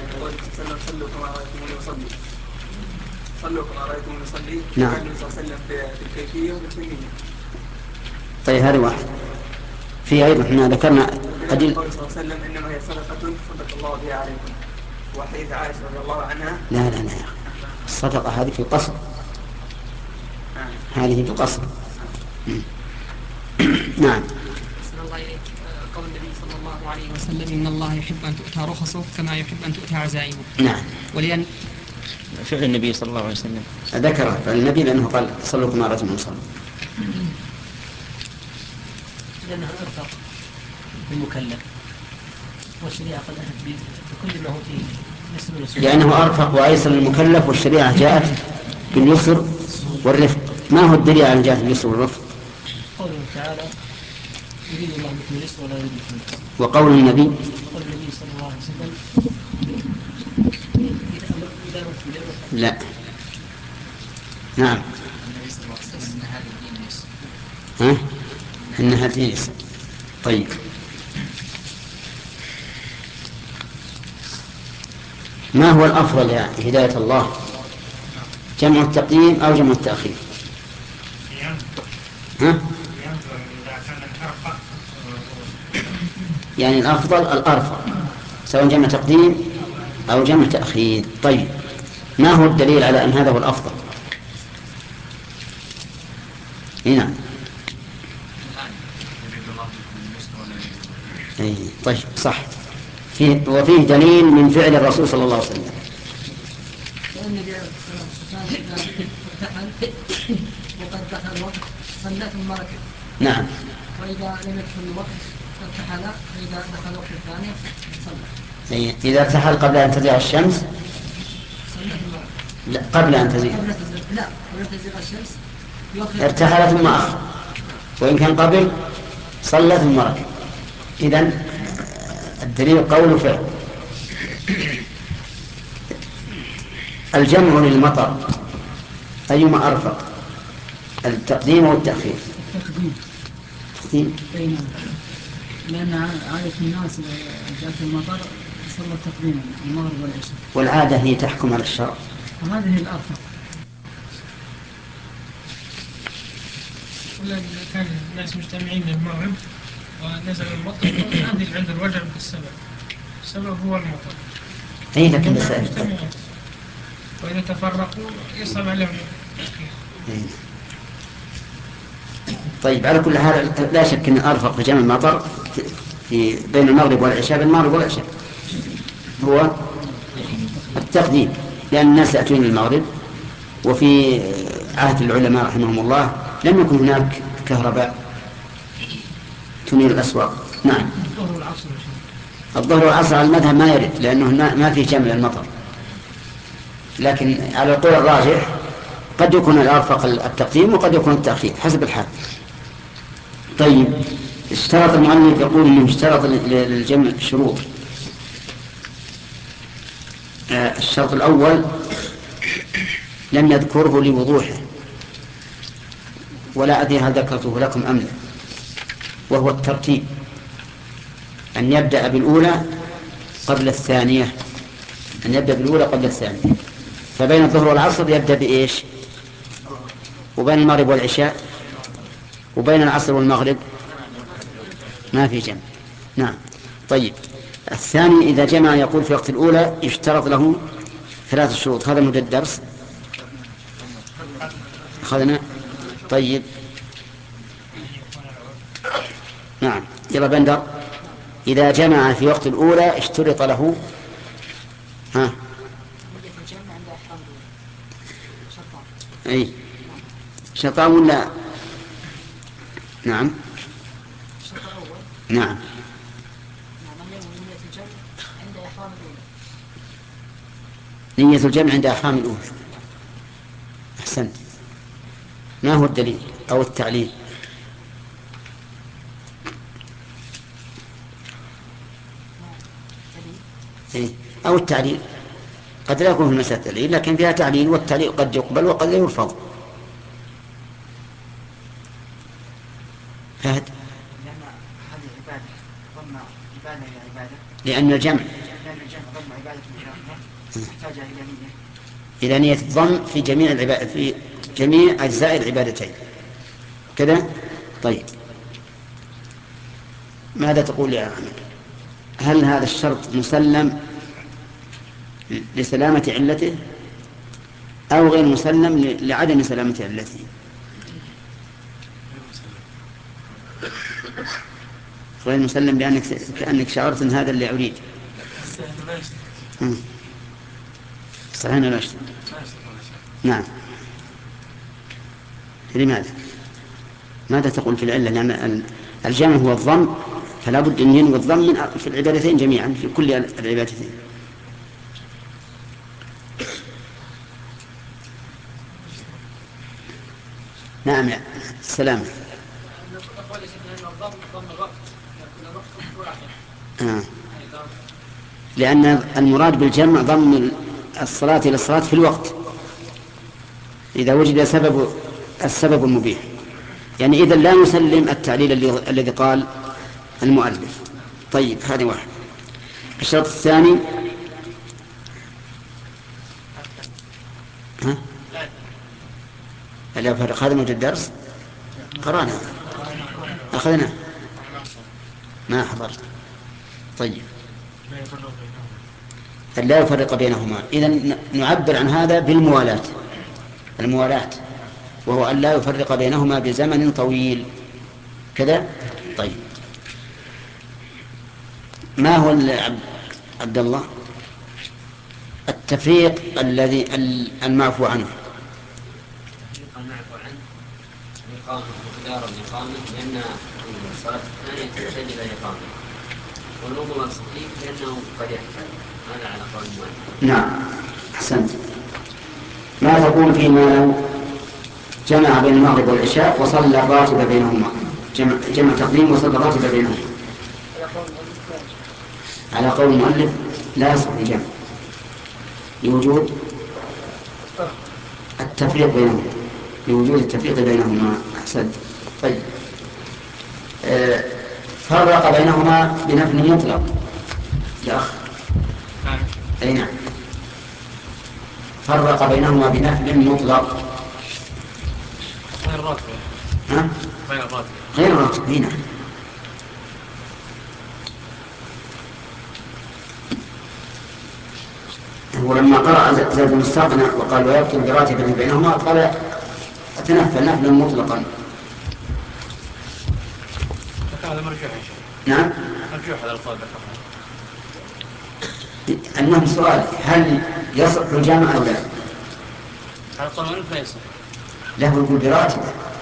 صلوا كما رأيتم نصلي. نعم. النبي صلى الله عليه وسلم بالكيفية وبالتنمية. طيب هذا واحد. في أيضا احنا ذكرنا أدل. النبي صلى الله عليه وسلم إنما هي صدقة صدق الله بها عليكم. وحديث عائشة رضي الله عنها. لا لا لا الصدقة هذه في القصر. هذه في القصر. نعم. أحسن الله إليك. قول النبي صلى الله عليه وسلم إن الله يحب أن تؤتى رخصه كما يحب أن تؤتى عزائمه. نعم. ولأن فعل النبي صلى الله عليه وسلم ذكر فالنبي لأنه قال صلوا كما رأيتم صلوا. لأنها أرفق بالمكلف، والشريعة قد أتت بكل ما هو فيه يسر ويسر. لأنه أرفق وأيسر للمكلف، والشريعة جاءت باليسر والرفق. ما هو الدليل على جاءت باليسر والرفق؟ قوله تعالى يريد الله بكم اليسر ولا يريد بكم العسر. وقول النبي قول النبي صلى الله عليه وسلم إذا أمرت بالأمر. لا. نعم. النبي صلى الله عليه وسلم إن هذا الدين يسر. ها؟ إنها دين يسر. طيب. ما هو الأفضل يا هداية الله؟ جمع التقديم أو جمع التأخير؟ ها؟ يعني الأفضل الأرفق، سواء جمع تقديم أو جمع تأخير. طيب ما هو الدليل على أن هذا هو الأفضل؟ هنا. أي طيب صح. فيه وفيه دليل من فعل الرسول صلى الله عليه وسلم. النبي عليه الصلاة والسلام وقد دخل الوقت صلى ثم ركع. نعم. وإذا لم يدخل الوقت ارتحل، فإذا دخل الوقت الثاني صلى. أي إذا ارتحل قبل أن تزيغ الشمس. صلى ثم ركع. لا قبل أن تزيغ. لا قبل أن تزيغ الشمس. ارتحل ثم أخر، وإن كان قبل صلى ثم ركع. إذن الدليل قول وفعل. الجمع للمطر أيما أرفق، التقديم والتأخير؟ التقديم. لأن عادة الناس جاءت المطر صلى تقديما المغرب والعشاء، والعادة هي تحكم على الشرع، وهذه الأرفق. ولا كان الناس مجتمعين للمغرب ونزل المطر هذه عند الوجع بالسبب، السبب هو المطر. أي لكن بسائل. وإذا تفرقوا يصعب عليهم التأخير. طيب على كل حال لا شك أن الأرفق في جمع المطر في بين المغرب والعشاء بين المغرب والعشاء هو التقديم، لأن الناس يأتون المغرب، وفي عهد العلماء رحمهم الله لم يكن هناك كهرباء تنير الأسواق. نعم. الظهر والعصر على المذهب ما يرد، لأنه ما في جمع المطر، لكن على القول الراجح قد يكون الأرفق التقديم وقد يكون التأخير حسب الحال. طيب اشترط المؤلف، يقول انه اشترط للجمع شروط. آه الشرط الأول لم يذكره لوضوحه، ولا أدري هل ذكرته لكم أم لا، وهو الترتيب، أن يبدأ بالأولى قبل الثانية، أن يبدأ بالأولى قبل الثانية. فبين الظهر والعصر يبدأ بإيش؟ وبين المغرب والعشاء وبين العصر والمغرب ما في جمع. نعم. طيب الثاني إذا جمع يقول في وقت الأولى يشترط له ثلاث شروط. هذا مدة الدرس أخذنا. طيب نعم يلا بندر. إذا جمع في وقت الأولى اشترط له ها أي شرطان ولا؟ نعم نعم نية الجمع عند إحرام الأولى. أحسنت. ما هو الدليل أو التعليل؟ إيه؟ أو التعليل قد لا يكون في المسألة دليل، لكن فيها تعليل، والتعليل قد يقبل وقد لا يرفض. فهد. لأن هذه عبادة ضمن عبادة إلى عبادة، لأن الجمع لأن الجمع ضمن عبادة محتاجة إلى نية، إلى نية الضم في جميع العبادة في جميع أجزاء العبادتين كذا. طيب ماذا تقول يا أحمد؟ هل هذا الشرط مسلم لسلامة علته أو غير مسلم لعدم سلامة علته؟ غير مسلم لأنك كأنك شعرت أن هذا اللي أريد. صحيح ولا أشتر؟ نعم. لماذا؟ ماذا تقول في العلة؟ لأن الجمع هو الضم، فلا بد أن ينوي الضم في العبادتين جميعا، في كل العبادتين. نعم يا السلام. آه. لأن المراد بالجمع ضم الصلاة إلى الصلاة في الوقت إذا وجد سبب السبب المبيح، يعني إذا لا نسلم التعليل الذي قال المؤلف. طيب هذا واحد. الشرط الثاني ها؟ لا فرق. هذا موجود الدرس قرأنا أخذنا ما حضرت. طيب لا يفرق بينهما. إذن نعبر عن هذا بالموالاة، الموالاة وهو أن لا يفرق بينهما بزمن طويل كذا. طيب ما هو عبد الله التفريق الذي المعفو عنه؟ المعفو عنه إقامة مقدار الإقامة، لأن الصلاة الثانية تحتاج إلى إقامة، والوضوء الصحيح لأنه قد يحتاج. هذا على قول المؤلف. نعم أحسنت. ما تقول فيما لو جمع بين المغرب والعشاء وصلى الراتب بينهما، جمع, جمع تقديم وصلى الراتب بينهما؟ على قول المؤلف لا يصح الجمع لوجود التفريق بينهما، لوجود التفريق بينهما. أحسنت. طيب آه فرق بينهما بنفل مطلق يا أخ. أي نعم. فرق بينهما بنفل مطلق غير راتب. ها؟ غير راتب. غير راتب. نعم. ولما قرأ زيد بن الساقنة وقال ويبطل براتب بينهما قال أتنفل نفلا مطلقا. هذا مرجوح يا شيخ. نعم مرجوح هذا القول ذكرناه. المهم سؤال، هل يصح الجمع أو لا؟ هذا القول لا يصح. له يقول براتب.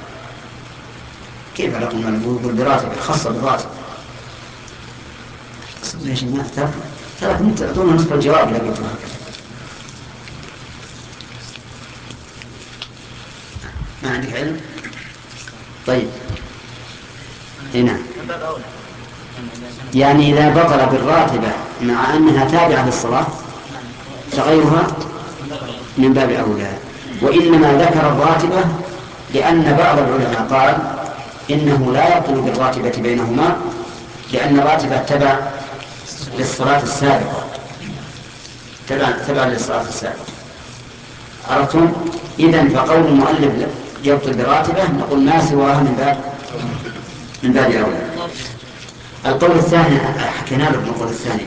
كيف لكم من يقول براتب خاصة بالراتب؟ يا جماعة ترى ترى كنت تعطونا نصف الجواب اللي قلتوها. ما عندك علم؟ طيب هنا يعني إذا بطل بالراتبة مع أنها تابعة للصلاة فغيرها من باب أولى، وإنما ذكر الراتبة لأن بعض العلماء قال إنه لا يبطل بالراتبة بينهما لأن الراتبة تبع للصلاة السابقة، تبع تبع للصلاة السابقة. عرفتم؟ إذن فقول المؤلف يبطل براتبة نقول ما سواها من باب من باب أولى. القول الثاني حكينا لكم القول الثاني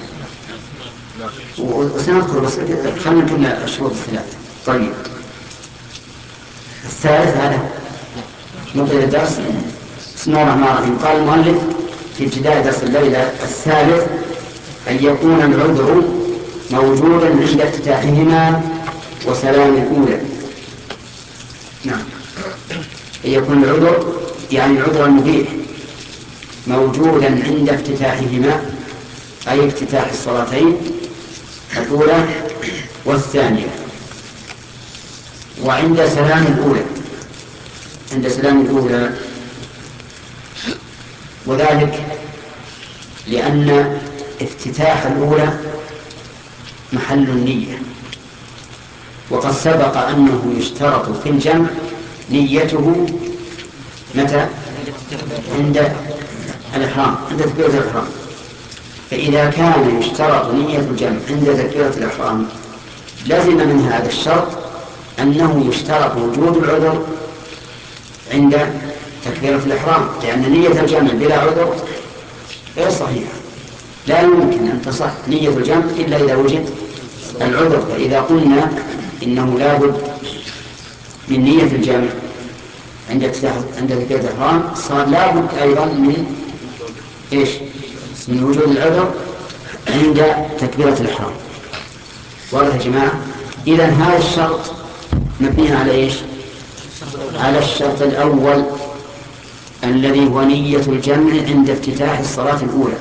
وسنذكر بس خلينا نكمل الشروط الثلاثة. طيب الثالث هذا نقل الدرس. بسم الله الرحمن الرحيم. قال المؤلف في ابتداء درس الليلة الثالث أن يكون العذر موجودا عند افتتاحهما وسلام الأولى. نعم أن يكون العذر يعني العذر المبيح موجودا عند افتتاحهما أي افتتاح الصلاتين الأولى والثانية وعند سلام الأولى عند سلام الأولى وذلك لأن افتتاح الأولى محل النية، وقد سبق أنه يشترط في الجمع نيته متى؟ عند الإحرام، عند تكبيرة الإحرام. فإذا كان يشترط نية الجمع عند تكبيرة الإحرام لازم من هذا الشرط أنه يشترط وجود العذر عند تكبيرة الإحرام، لأن نية الجمع بلا عذر غير صحيحة. لا يمكن أن تصح نية الجمع إلا إذا وجد العذر. فإذا قلنا إنه لا بد من نية الجمع عند عند تكبيرة الإحرام صار لا بد أيضا من إيش؟ من وجود العذر عند تكبيرة الإحرام. واضح يا جماعة؟ إذن هذا الشرط مبني على إيش؟ على الشرط الأول الذي هو نية الجمع عند افتتاح الصلاة الأولى.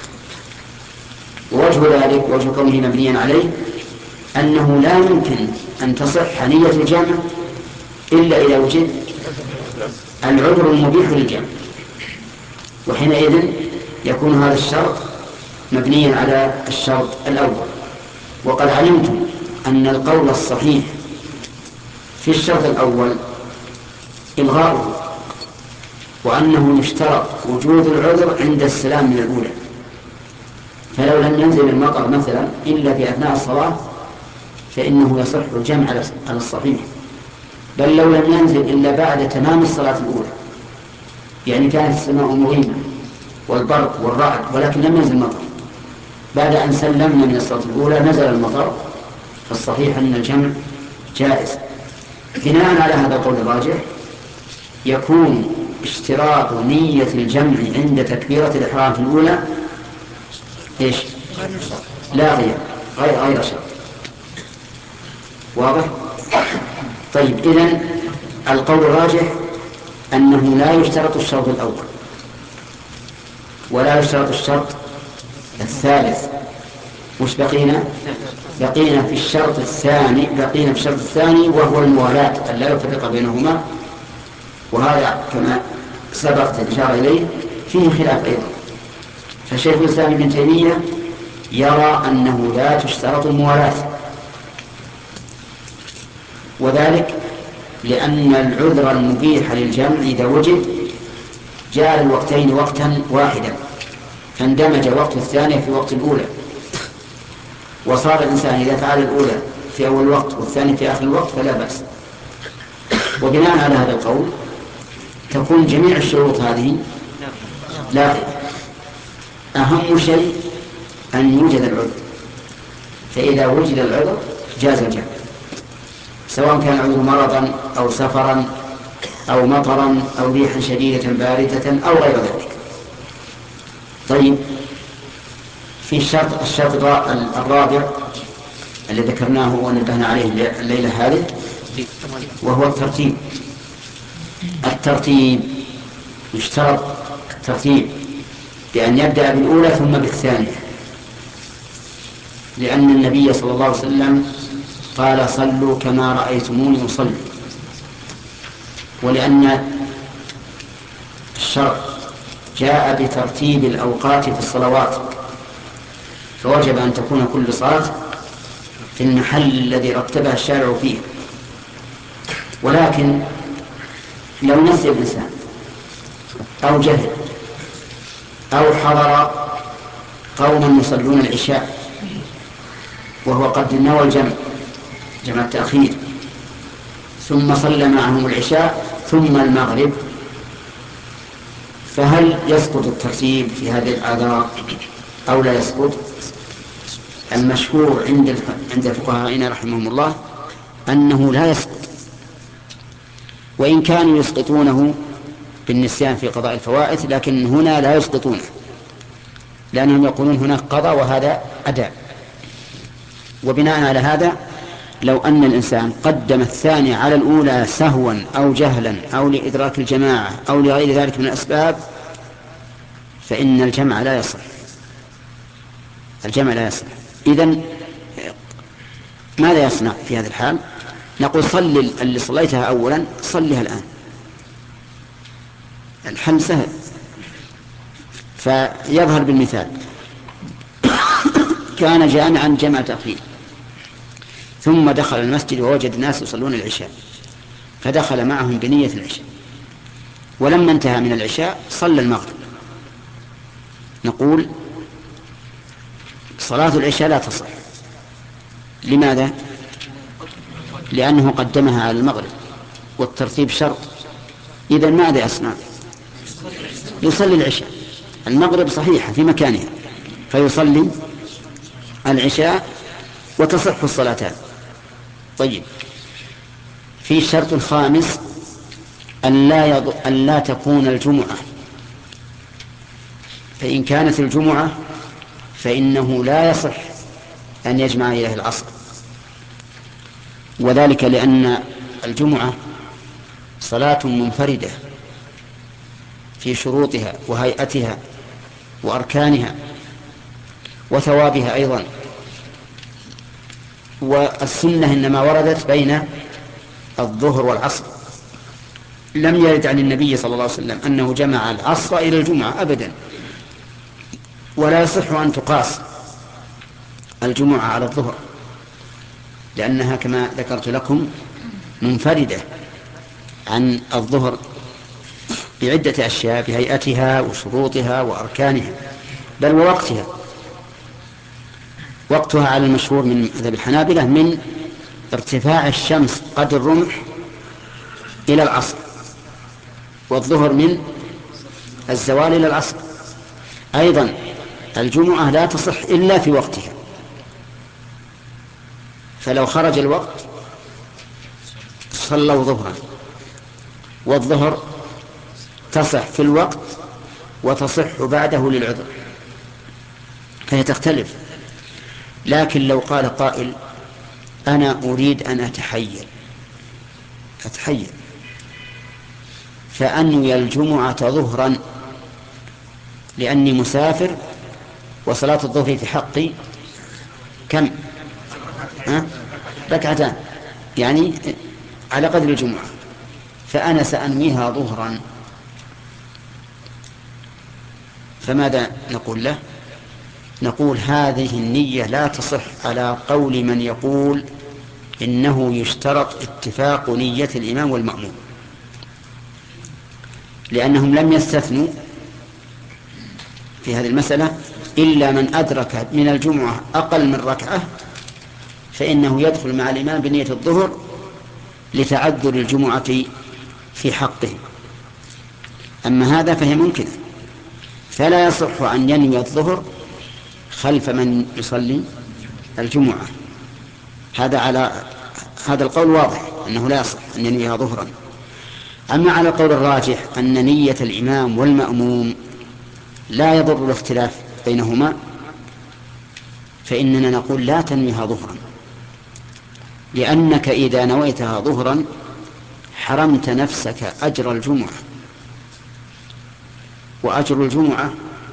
ووجه ذلك وجه كونه مبنيا عليه أنه لا يمكن أن تصح نية الجمع إلا إذا وجد العذر المبيح للجمع، وحينئذ يكون هذا الشرط مبنيا على الشرط الأول. وقد علمتم أن القول الصحيح في الشرط الأول إلغاؤه، وأنه يشترط وجود العذر عند السلام من الأولى. فلو لم ينزل المطر مثلا إلا في أثناء الصلاة فإنه يصح الجمع على الصحيح، بل لو لم ينزل إلا بعد تمام الصلاة الأولى، يعني كانت السماء مغيمة والبرق والرعد ولكن لم ينزل المطر، بعد أن سلمنا من الصلاة الأولى نزل المطر، فالصحيح أن الجمع جائز. بناء على هذا القول الراجح يكون اشتراط نية الجمع عند تكبيرة الإحرام في الأولى إيش؟ لا غير غير غير شرط. واضح؟ طيب إذن القول الراجح أنه لا يشترط الشرط الأول ولا يشترط الشرط الثالث. وش بقينا؟ بقينا في الشرط الثاني بقينا في الشرط الثاني وهو الموالاة، أن لا يفرق بينهما، وهذا كما سبقت الإشارة إليه فيه خلاف أيضا. فشيخ الإسلام ابن تيمية يرى أنه لا تشترط الموالاة، وذلك لأن العذر المبيح للجمع إذا وجد جعل الوقتين وقتا واحدا، فاندمج وقت الثانية في وقت الأولى، وصار الإنسان إذا فعل الأولى في أول الوقت والثاني في آخر الوقت فلا بأس. وبناء على هذا القول تكون جميع الشروط هذه لاغية. أهم شيء أن يوجد العذر، فإذا وجد العذر جاز الجمع، سواء كان العذر مرضا أو سفرا أو مطرا أو ريحا شديدة باردة أو غير ذلك. طيب، في الشرط الشرط الرابع الذي ذكرناه ونبهنا عليه الليلة هذه، وهو الترتيب. الترتيب يشترط الترتيب بأن يبدأ بالأولى ثم بالثانية، لأن النبي صلى الله عليه وسلم قال صلوا كما رأيتموني أصلي، ولأن الشرع جاء بترتيب الأوقات في الصلوات، فوجب أن تكون كل صلاة في المحل الذي رتبها الشارع فيه. ولكن لو نسي الإنسان أو جهل أو حضر قوما يصلون العشاء وهو قد نوى الجمع جمع التأخير، ثم صلى معهم العشاء ثم المغرب، فهل يسقط الترتيب في هذه الأعذار أو لا يسقط؟ المشهور عند عند فقهائنا رحمهم الله أنه لا يسقط، وإن كانوا يسقطونه بالنسيان في قضاء الفوائد، لكن هنا لا يسقطونه، لأنهم يقولون هناك قضاء وهذا أداء. وبناء على هذا لو أن الإنسان قدم الثاني على الأولى سهوا أو جهلا أو لإدراك الجماعة أو لغير ذلك من الأسباب، فإن الجمع لا يصح، الجمع لا يصح. إذن ماذا يصنع في هذا الحال؟ نقول صل اللي صليتها أولا صليها الآن، الحل سهل. فيظهر بالمثال كان جامعا جمع تأخير، ثم دخل المسجد ووجد الناس يصلون العشاء، فدخل معهم بنية العشاء، ولما انتهى من العشاء صلى المغرب. نقول صلاة العشاء لا تصح. لماذا؟ لأنه قدمها على المغرب والترتيب شرط. إذن ماذا يصنع؟ يصلي العشاء، المغرب صحيحة في مكانها، فيصلي العشاء وتصح الصلاتان. طيب، في شرط خامس أن لا, يض... أن لا تكون الجمعة، فإن كانت الجمعة فإنه لا يصح أن يجمع إليه العصر، وذلك لأن الجمعة صلاة منفردة في شروطها وهيئتها وأركانها وثوابها أيضا، والسنة إنما وردت بين الظهر والعصر، لم يرد عن النبي صلى الله عليه وسلم أنه جمع العصر إلى الجمعة أبدا، ولا يصح أن تقاس الجمعة على الظهر، لأنها كما ذكرت لكم منفردة عن الظهر بعدة أشياء، بهيئتها وشروطها وأركانها، بل ووقتها. وقتها على المشهور من مذهب الحنابلة من ارتفاع الشمس قدر الرمح إلى العصر، والظهر من الزوال إلى العصر. أيضا الجمعة لا تصح إلا في وقتها، فلو خرج الوقت صلوا ظهرا، والظهر تصح في الوقت وتصح بعده للعذر، فهي تختلف. لكن لو قال قائل أنا أريد أن أتحيل أتحيل فأنوي الجمعة ظهرا لأني مسافر وصلاة الظهر في حقي كم؟ ها؟ ركعتان، يعني على قدر الجمعة، فأنا سأنويها ظهرا، فماذا نقول له؟ نقول هذه النية لا تصح على قول من يقول إنه يشترط اتفاق نية الإمام والمأموم، لأنهم لم يستثنوا في هذه المسألة إلا من أدرك من الجمعة أقل من ركعة، فإنه يدخل مع الإمام بنية الظهر لتعذر الجمعة في حقه. أما هذا فهي ممكنة، فلا يصح أن ينوي الظهر خلف من يصلي الجمعة. هذا على هذا القول واضح أنه لا يصح أن ينويها ظهرا. أما على القول الراجح أن نية الإمام والمأموم لا يضر الاختلاف بينهما فإننا نقول لا تنويها ظهرا، لأنك إذا نويتها ظهرا حرمت نفسك أجر الجمعة، وأجر الجمعة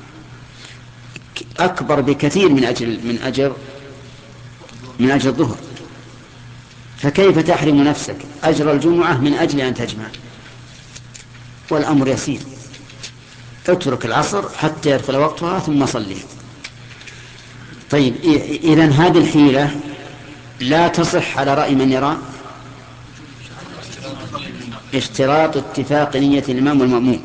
أكبر بكثير من أجر من أجر من أجر الظهر، فكيف تحرم نفسك أجر الجمعة من أجل أن تجمع؟ والأمر يسير، اترك العصر حتى يدخل وقتها ثم صلي. طيب إذن هذه الحيلة لا تصح على رأي من يرى اشتراط اتفاق نية الإمام والمأموم،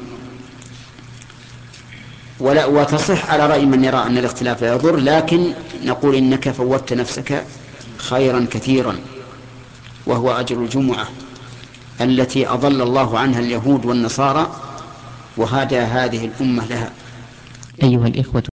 ولا وتصح على رأي من يرى أن الاختلاف لا يضر، لكن نقول إنك فوتت نفسك خيرا كثيرا، وهو أجر الجمعة التي أضل الله عنها اليهود والنصارى وهدى هذه الأمة لها. أيها الإخوة